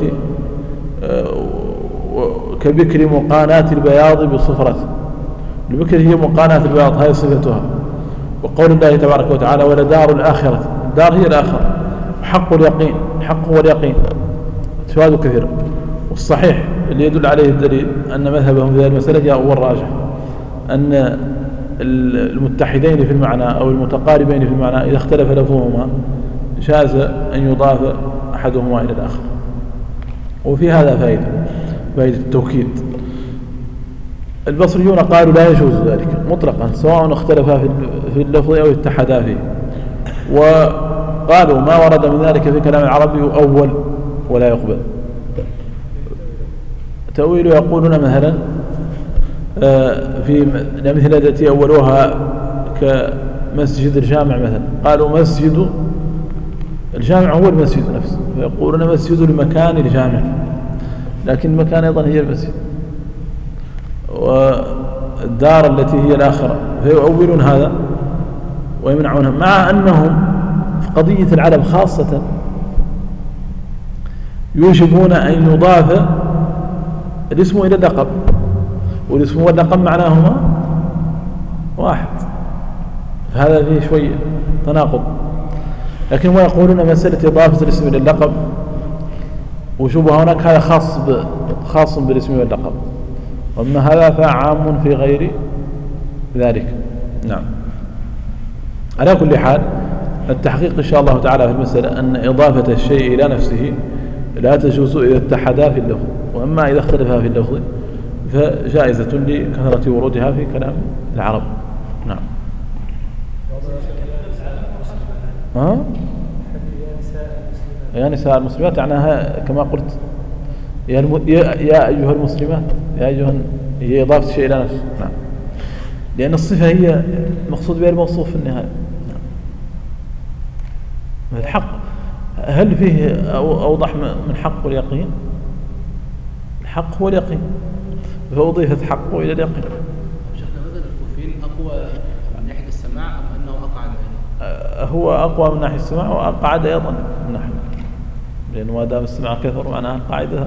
كبكر مقانات البياض بصفرة، البكر هي مقانات البياض هذه صفتها. وقول الله تبارك وتعالى ولدار الآخرة، الدار هي الآخرة، حق اليقين، حق هو اليقين، شواهد كثيرة. والصحيح اللي يدل عليه الدليل أن مذهبهم في هذه المسألة هو الراجح، أن المتحدين في المعنى أو المتقاربين في المعنى إذا اختلف لفظهما جاز أن يضاف أحدهما إلى الآخر. وفي هذا فائدة التوكيد. البصريون قالوا لا يجوز ذلك مطلقا سواء اختلفا في اللفظ أو اتحدا فيه، وقالوا ما ورد من ذلك في كلام العربي يؤول ولا يقبل. تأويل يقولون مثلا في الأمثلة التي أولوها كمسجد الجامع مثلا، قالوا مسجد الجامع هو المسجد نفسه، فيقولون مسجد لمكان الجامع، لكن المكان أيضا هي المسجد، والدار التي هي الآخرة، فيؤولون هذا ويمنعونها، مع أنهم في قضية العلم خاصة يوجبون أن يضاف الاسم إلى اللقب، والاسم واللقب معناهما واحد، فهذا فيه شوية تناقض. لكن هم يقولون مسألة إضافة الاسم إلى اللقب وشبه هناك هذا خاص بالاسم واللقب، وأما هذا فعام في غير ذلك. نعم. على كل حال التحقيق إن شاء الله تعالى في المسألة أن إضافة الشيء إلى نفسه لا تجوز إذا اتحدا في اللفظ، وأما إذا اختلفا في اللفظ فجائزة لكثرة ورودها في كلام العرب. نعم. يا نساء المسلمات معناها كما قلت يا أيها المسلمات، يا أيها، هي إضافة شيء إلى نفسه. نعم. لأن الصفة هي المقصود بها الموصوف في النهاية. نعم. الحق هل فيه أوضح من حق واليقين؟ الحق هو اليقين، فأضيفت حقه إلى اليقين.
شيخنا مثلا الكوفيين أقوى من ناحية السماع أم أنه أقعد؟
هو أقوى من ناحية السماع وأقعد أيضا من ناحية، لأنه ما دام السماع كثر معناها القاعدة.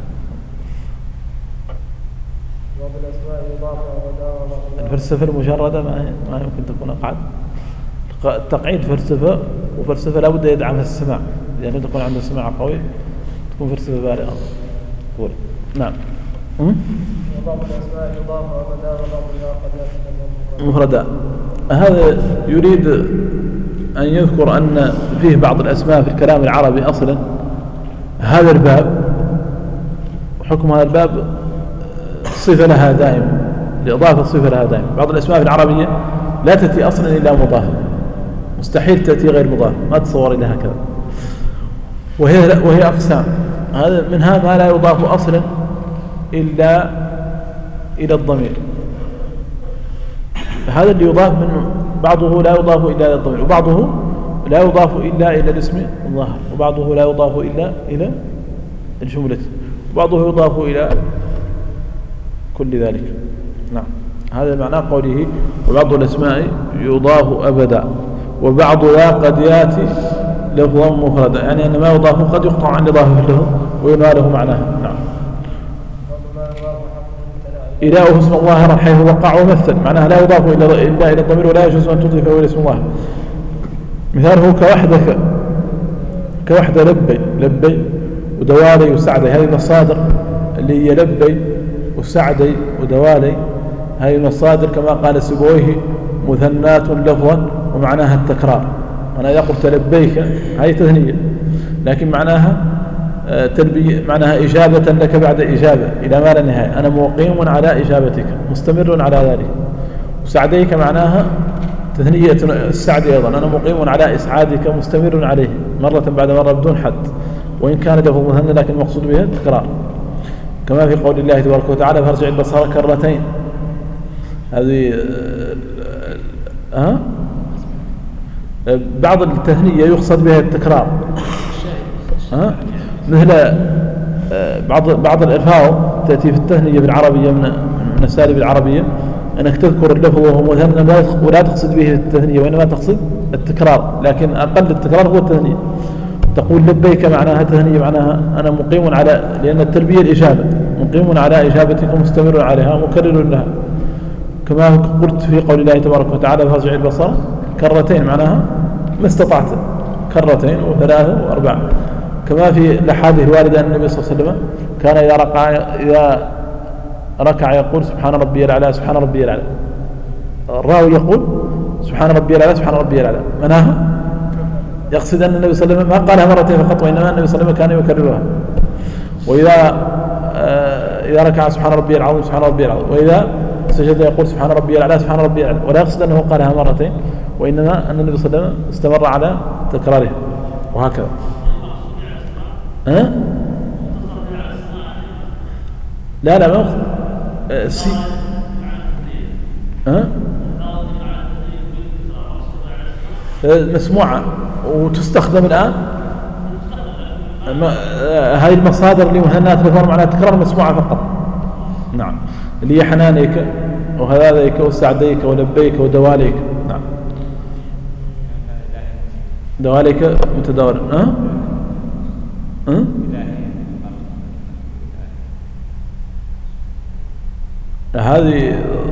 الفلسفة المجردة ما يمكن تكون أقعد. التقعيد فلسفة، وفلسفة لا بد يدعمها السماع، لأنه تكون عنده سماع قوي تكون فلسفة بالغة. نعم.
وبعض الأسماء يضاف أبدا وبعض قد
مفردا. هذا يريد أن يذكر أن فيه بعض الأسماء في الكلام العربي أصلا. هذا الباب حكم هذا الباب صفة لها دائما، لإضافة صفة لها دائما. بعض الأسماء في العربية لا تأتي أصلا إلا مضافة، مستحيل تأتي غير مضافة، ما تصور لها هكذا. وهي أقسام. هذا منها ما لا يضاف أصلا إلا إلى الضمير، هذا اللي يضاف منه بعضه لا يضاف إلا إلى الضمير، وبعضه لا يضاف إلا إلى الاسم الظاهر، وبعضه لا يضاف إلا إلى الجملة، وبعضه يضاف إلى كل ذلك. نعم. هذا معنى قوله وبعض الأسماء يضاف أبدا وبعضها قد يأتي لفظا مفردا، يعني أن ما يضاف قد يقطع عن إضافة له ويناله معناها. نعم. إلهه اسم ظاهرا حيث وقع ومثل، معناها لا يضاف إلا إلى الضمير ولا يجوز أن تضيفه إلى اسم ظاهر. مثاله كوحدة لبي ودوالي وسعدي، هذه المصادر اللي هي لبي وسعدي ودوالي، هذه المصادر كما قال سيبويه مثنات لفظا ومعناها التكرار. أنا إذا قلت لبيك هذه تثنية، لكن معناها معناها إجابة لك بعد إجابة إلى ما لا نهاية، أنا مقيم على إجابتك مستمر على ذلك. وسعديك معناها تثنية السعد أيضا، أنا مقيم على إسعادك مستمر عليه مرة بعد مرة بدون حد، وإن كان له مثنى لكن المقصود به التكرار، كما في قول الله تبارك وتعالى فارجع البصر كرتين. هذه بعض التثنية يقصد بها التكرار، مثل بعض الألفاظ تأتي في التثنية بالعربية من الأساليب العربية أنك تذكر اللفظ وهو مثنى ولا تقصد به التثنية وإنما تقصد التكرار، لكن أقل التكرار هو التثنية. تقول لبيك معناها تثنية، معناها أنا مقيم على، لأن التلبية الإجابة، مقيم على إجابتك ومستمر عليها مكرر لها، كما قلت في قول الله تبارك وتعالى فارجع البصر كرتين، معناها ما استطعت، كرتين وثلاثة وأربعة، كما في الأحاديث الواردة أن النبي صلى الله عليه وسلم كان إذا ركع يقول سبحان ربي الأعلى سبحان ربي الأعلى. الراوي يقول سبحان ربي الأعلى سبحان ربي الأعلى، معناها يقصد أن النبي صلى الله عليه وسلم ما قالها مرتين فقط، وإنما النبي صلى الله عليه وسلم كان يكررها. وإذا ركع سبحان ربي العظيم سبحان ربي العظيم، وإذا سجد يقول سبحان ربي الأعلى سبحان ربي الأعلى، ولا يقصد أنه قالها مرتين، وإنما أن النبي صلى الله عليه وسلم استمر على تكرارها وهكذا. لا ما يقصد مسموعة وتستخدم الآن. هذه المصادر اللي مثنات لفظ معناها تكرار مسموعة فقط. نعم. اللي هي حنانيك وهذاك وسعديك ولبيك ودواليك. نعم. دواليك متداول. هذه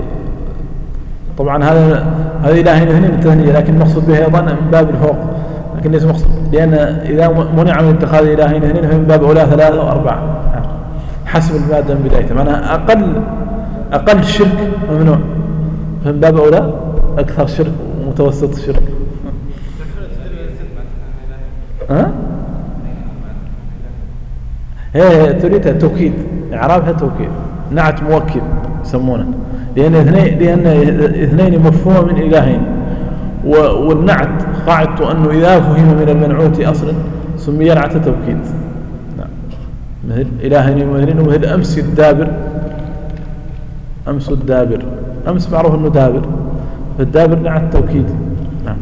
طبعا هذه إلهي مثنين التثنية، لكن المقصود بها أيضا من باب الفوق، لكن ليس مقصود، لأن إذا منع من اتخاذ إلهي مثنين فمن باب أولى ثلاثة وأربعة حسب المادة من بدايته، معناها أقل الشرك ممنوع، فمن باب أولى أكثر شرك ومتوسط الشرك. هي تريدها توكيد، إعرابها توكيد، نعت موكد يسمونه، لأن اثنين مفهوم من إلهين، والنعت قاعدته أنه إذا فهم من المنعوت أصلا سمي نعت توكيد. نعم. مثل إلهين مثلين، ومثل أمس الدابر، أمس الدابر، أمس معروف أنه دابر، فالدابر نعت توكيد. نعم.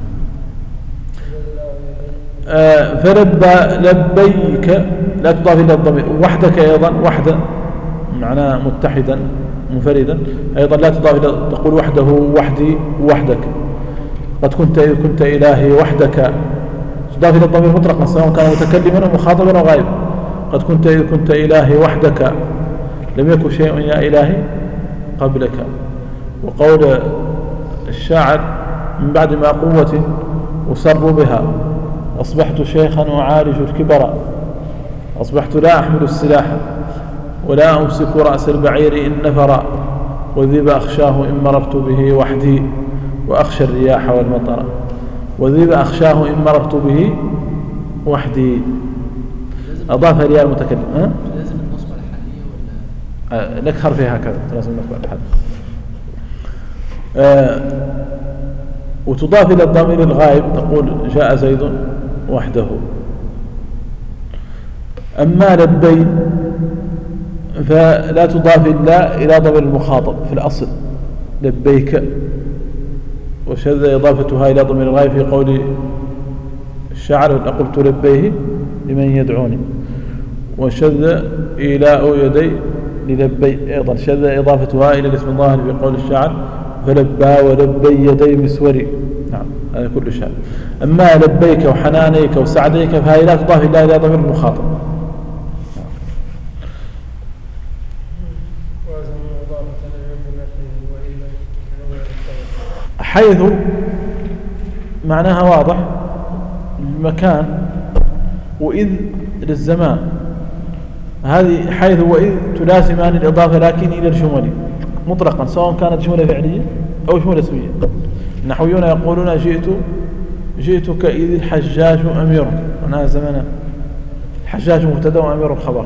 لبيك لا تضاف إلى الضمير، وحدك أيضا، وحده معناه متحدا منفردا، أيضا لا تضاف إلى، تقول وحده وحدي وحدك، قد كنت إلهي وحدك، تضاف إلى الضمير مطلقا سواء كان متكلما أو مخاطبا أو غائبا. قد كنت إلهي وحدك لم يكن شيء يا إلهي قبلك. وقول الشاعر من بعد ما قوة أسر بها أصبحت شيخا أعالج الكبر، أصبحت لا أحمل السلاح ولا أمسك رأس البعير إن نفر، والذئب أخشاه إن مررت به وحدي وأخشى الرياح والمطر. والذئب أخشاه إن مررت به وحدي، أضاف الياء المتكلم.
لازم النصب الحالية ولا
نكهر فيها هكذا، لازم نكهر الحال. وتضاف إلى الضمير الغائب، تقول جاء زيد وحده. أما لبي فلا تضاف إلا إلى ضمير المخاطب في الأصل لبيك، وشذ إضافتها إلى ضمير الغائب في قول الشاعر قلت لبيه لمن يدعوني، وشذ إيلاء يدي للبي، أيضا شذ إضافتها إلى الاسم الظاهر في قول الشاعر فلبى ولبي يدي مسوري. نعم، هذا كل شيء. أما لبيك وحنانيك وسعديك فهي لا تضاف إلا إلى ضمير المخاطب. حيث معناها واضح المكان، وإذ للزمان، هذه حيث وإذ تلازمان الإضافة لكن إلى الجمل مطلقا سواء كانت جملة فعلية أو جملة اسمية. النحويون يقولون جئتك إذ الحجاج أمير، معناها زمنا الحجاج مبتدا وأمير خبر.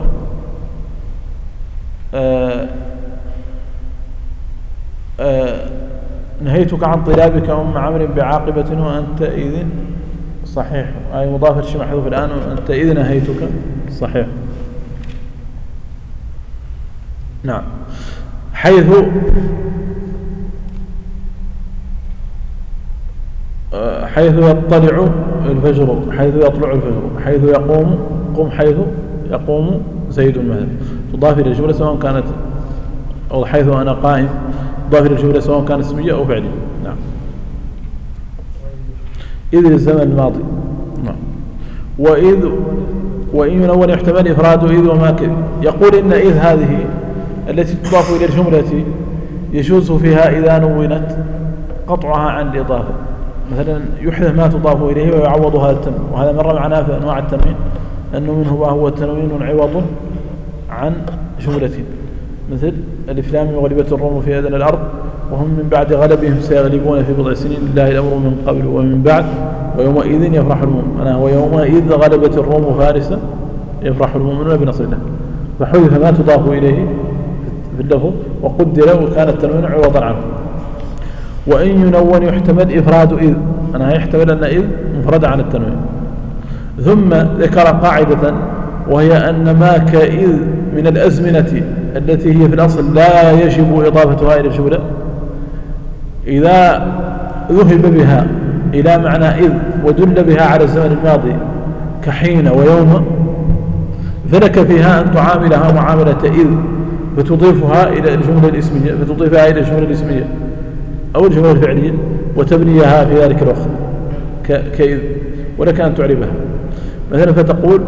نهيتك عن طلابك أم عمرو بعاقبة وأنت إذ صحيح، أي مضافة شيء محذوف الآن، وأنت إذ نهيتك صحيح. نعم. حيث يطلع الفجر، حيث يطلع الفجر، حيث يقوم قم، حيث يقوم زيد مثلا، تضاف إلى الجملة سواء كانت، أو حيث أنا قائم تضاف إلى الجملة سواء كانت اسمية أو فعلية. نعم. إذ للزمن الماضي. نعم. وإن ينون يحتمل إفراد إذ وما كذب. يقول إن إذ هذه التي تضاف إلى الجملة يجوز فيها إذا نونت قطعها عن الإضافة، مثلا يحذف ما تضاف إليه ويعوض هذا التنوين، وهذا مر معنا في أنواع التنوين أنه منه ما هو تنوين عوض عن جملة، مثل الإفلام وغلبت الروم في أدنى الأرض وهم من بعد غلبهم سيغلبون في بضع سنين لله الأمر من قبل ومن بعد ويومئذ يفرح المؤمنون. ويومئذ غلبت الروم فارسا يفرح المؤمنون بنصر الله، فحذف ما تضاف إليه في اللفظ وقدر وكان التنوين عوضا عنه. وإن ينون يحتمل إفراد إذ، يحتمل أن إذ مفردة عن التنوين. ثم ذكر قاعدة وهي أن ما كإذ من الأزمنة التي هي في الأصل لا يجب إضافتها إلى الجملة، إذا ذهب بها إلى معنى إذ ودل بها على الزمن الماضي كحين ويوم، فلك فيها أن تعاملها معاملة إذ فتضيفها إلى الجملة الإسمية، فتضيفها إلى الجملة الإسمية أو الجملة الفعلية وتبنيها في ذلك الوقت كإذ، ولك أن تعربها. مثلا فتقول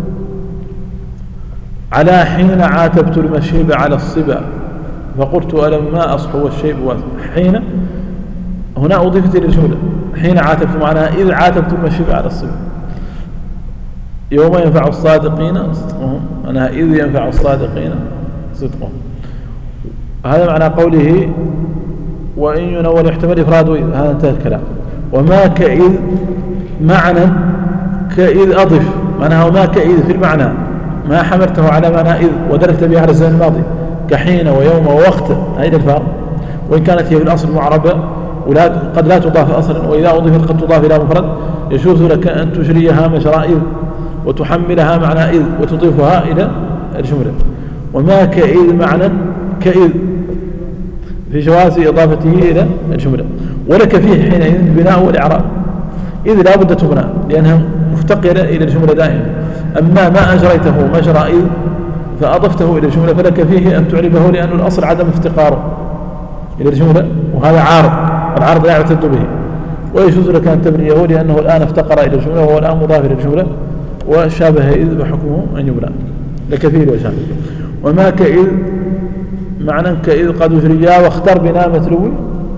على حين عاتبت المشيب على الصبا فقلت ألم ما أصحو والشيب واثق. حين هنا أضيفت إلى الجملة، حين عاتبت معناها إذ عاتبت المشيب على الصبا. يوم ينفع الصادقين صدقهم، إذ ينفع الصادقين صدقهم. هذا معنى قوله وإن ينون يحتمل إفراد إذ، هذا انتهى الكلام. وما كإذ معنى كإذ أضف، معناها وما كإذ في المعنى ما حملته على معنى إذ ودلت بها على الزمن الماضي كحين ويوم ووقت، هذا الفرق. وإن كانت هي في الأصل معربة قد لا تضاف أصلا، وإذا أضيفت قد تضاف إلى مفرد. يجوز لك أن تجريها مجرى إذ وتحملها معنى إذ وتضيفها إلى الجملة. وما كإذ معنى كإذ في جواز إضافته إلى الجملة. ولك فيه حينئذ البناء والإعراب، إذ لا بد تبنى لأنها مفتقرة إلى الجملة دائما. أما ما أجريته مجرى إذ فأضفته إلى الجملة فلك فيه أن تعربه، لأن الأصل عدم افتقاره إلى الجملة، وهذا عارض، العارض لا يعتد به. ويجوز لك أن تبنيه لأنه الآن افتقر إلى الجملة وهو الآن مضاف إلى الجملة وشابه إذ وحكمه أن يبنى، لك فيه الوجهان. وما كإذ معنى كإذ قد أجريا واختر بنا متلوي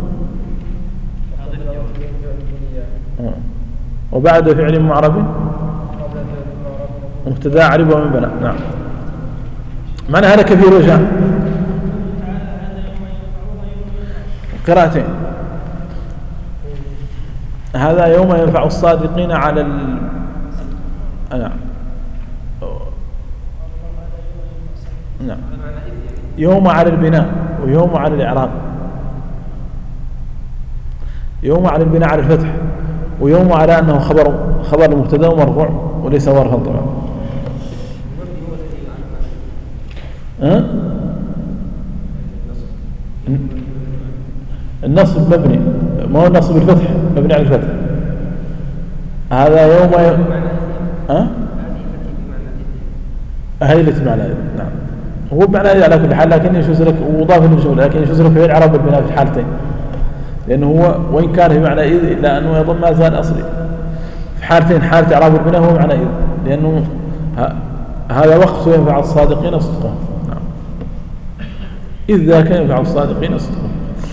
وبعد فعل معرب مبتدا عرب ومن بنى. نعم، معنى هذا كثير وجهان. قراءتين. هذا يوم ينفع الصادقين على نعم نعم، يوم على البناء ويوم على الإعراب. يوم على البناء على الفتح، ويوم على أنه خبر المبتدا ومرفوع وليس ظرفا طبعا. النصب مبني، ما هو النصب بالفتح، مبني على الفتح. هذا يوم هذه التي معنى نعم، هو بمعنى على كل حال، لكن يجوز لك وضاف للجملة، لكن يجوز لك في الإعراب والبناء في الحالتين، لأنه هو وإن كان في معنى إذ إلا أنه يضم ما زال أصلي في حالتين، حالة إعراب والبناء هو معنى إذ، لأنه هذا وقت ينفع الصادقين صدقهم. نعم، إذ ذاك ينفع الصادقين صدقهم.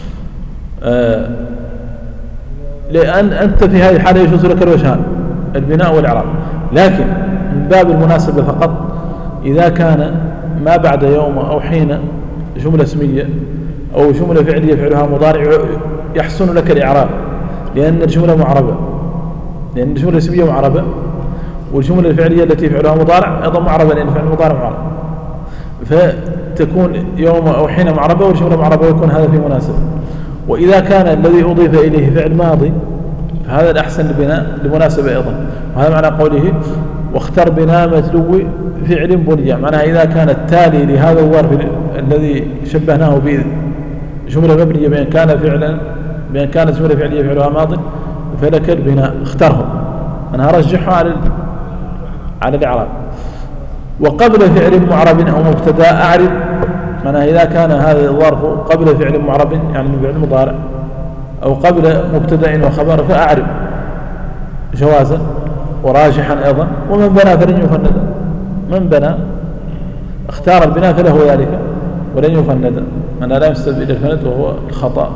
لأن أنت في هذه الحالة يجوز لك الوجهان، البناء والإعراب، لكن من باب المناسبة فقط إذا كان ما بعد يوم أو حين جملة اسمية أو جملة فعلية فعلها مضارع يحسن لك الإعراب، لأن الجملة معربة، لأن الجملة الاسمية معربة، والجملة الفعلية التي فعلها مضارع أيضا معربة، لأن فعل المضارع معرب، فتكون يوم أو حين معربة والجملة معربة، ويكون هذا في مناسبة. وإذا كان الذي أضيف إليه فعل ماضي فهذا الأحسن لبناء لمناسبة أيضا، وهذا معنى قوله واختر بناء متلو فعل بني، معناها إذا كان التالي لهذا الظرف الذي شبهناه به جملة مبنية بأن كانت جملة فعلية فعلها ماضي فلك البناء، اختره، أنا أرجحه على الإعراب. وقبل فعل معرب أو مبتدا أعرب، معناها إذا كان هذا الظرف قبل فعل معرب يعني من فعل مضارع أو قبل مبتدا وخبر فأعرب جوازا وراجحا أيضا. ومن بنى فلن يفند، من بنى اختار البناء فله ذلك ولن يفند، أنا لا يستبد إلى الفند وهو الخطأ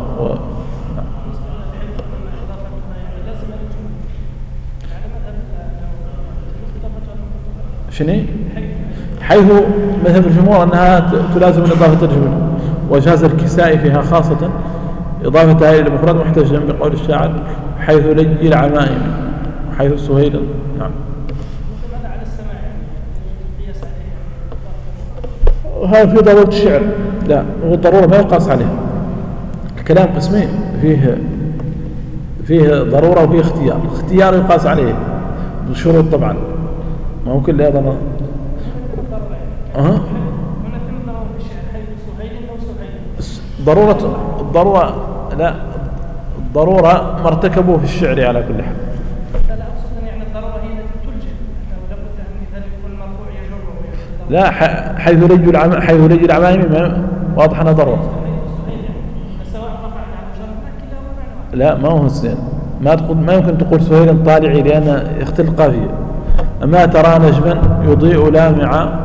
شنو؟ حيث مذهب الجمهور أنها تلازم من إضافة الجملة، وجاز الكسائي فيها خاصة إضافتها إلى المفرد محتجا بقول الشاعر حيث لجي العمائم حيث سهيل. نعم، هذا في ضرورة الشعر، لا هو الضرورة ما يقاس عليه، الكلام قسمين، فيه ضرورة وفيه اختيار. الاختيار يقاس عليه بالشروط طبعا، ما هو كل هذا الضرورة لا، الضرورة ما ارتكبوه في الشعر على كل حال.
لا أقصد يعني الضرورة هي التي تلجأ، لابد أن مثال يكون مرفوع يجره.
لا، حيث لجي العمائم واضح أنها ضرورة. لا ما هو الزين، ما يمكن تقول سهيل طالعي لأن يختل قافية. أما ترى نجما يضيء لامعا،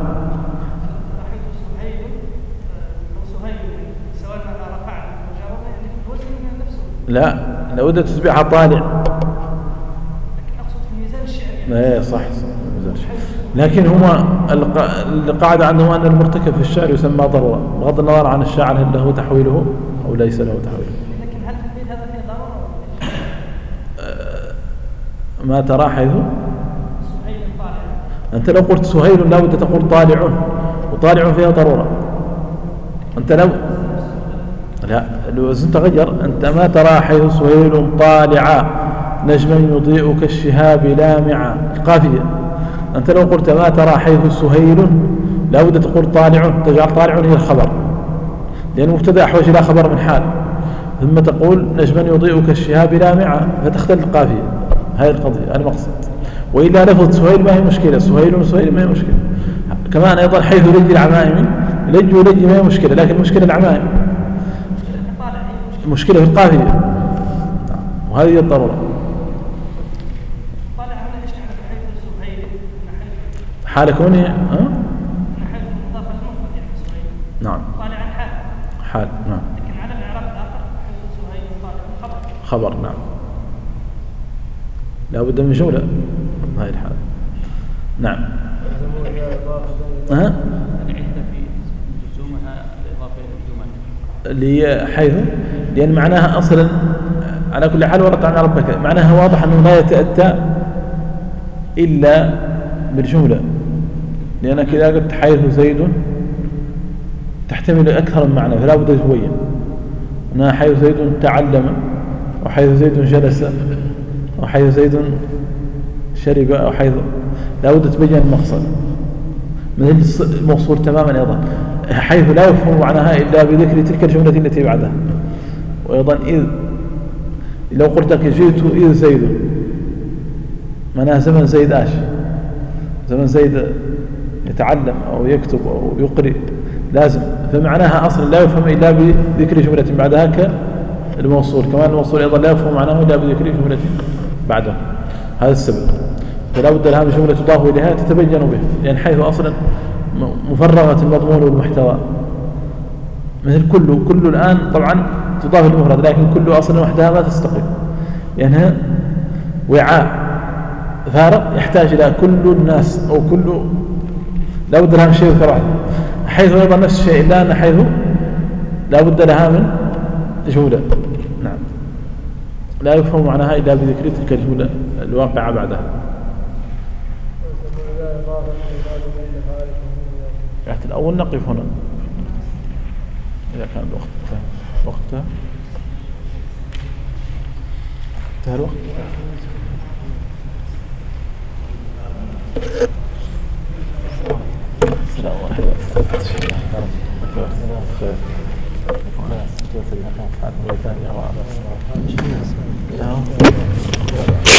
لا لابد تسبيحها طالع، لا صح لكن هما القاعدة عندهم أن المرتكب في الشعر يسمى ضرورة بغض النظر عن الشاعر هل له تحويله أو ليس له تحويله.
لكن هل في البيت هذا فيه ضرورة؟
ما ترى حيث أنت لو قلت سهيل لا بد تقول طالع، وطالع فيها ضرورة. أنت لو لا الوزن تغير، أنت ما ترى حيث سهيل طالعا نجما يضيء كالشهاب لامعا، القافية. أنت لو قلت ما ترى حيث سهيل لا بد تقول طالع، تجعل طالع هي الخبر، لأن المبتدا أحوج إلى خبر من حال، ثم تقول نجما يضيء كالشهاب لامعا، فتختل القافية. هذه القضية المقصد. وإلا لفظ سهيل ما هي مشكلة، سهيل ما هي مشكلة. كمان أيضا حيث لج العمائم، لج ولج ما هي مشكلة، لكن المشكلة العمائم، المشكلة في القافية، وهذه هي الضرورة. حال كونه نعم حال نعم،
لكن على الإعراب الآخر سهيل
خبر نعم، لا بد من جملة هذه الحال. نعم
العدة في جزومها الإضافة إلى الجمل
حيث، لأن معناها أصلا على كل حال ورد عن ربك، معناها واضح أنه لا يتأتى إلا بالجملة، لأنك إذا قلت حيث زيد تحتمل أكثر من معنى، فلا بد تبين أنها حيث زيد تعلم، وحيث زيد جلس، وحيث زيد شرب، أو حيث، لا بد تبين المقصد. مثل الموصول تماما أيضا، حيث لا يفهم معناها إلا بذكر تلك الجملة التي بعدها. وأيضا إذ، لو قلت لك جئت إذ زيد، معناها زمن زيد آش، زمن زيد يتعلم أو يكتب أو يقرئ لازم، فمعناها أصلا لا يفهم إلا بذكر جملة بعدها كالموصول. كمان الموصول أيضا لا يفهم معناه إلا بذكر جملة بعدها، هذا السبب. فلا بد لها من جملة تضاف إليها تتبين به، لأن حيث أصلا مفرغة المضمون والمحتوى. مثل كل الآن طبعا تضاف المفرد، لكن كل أصلا وحدها ما تستقيم، لأنها وعاء فارغ يحتاج إلى كل الناس أو كل، لا بد لها من شيء ذكر واحد. حيث أيضا نفس الشيء، إلا أن حيث لا بد لها من جملة نعم، لا يفهم معناها إلا بذكر تلك الجملة الواقعة بعدها. رحت الأول نقف هنا إذا كان الوقت وقتها انتهى الوقت. السلام عليكم.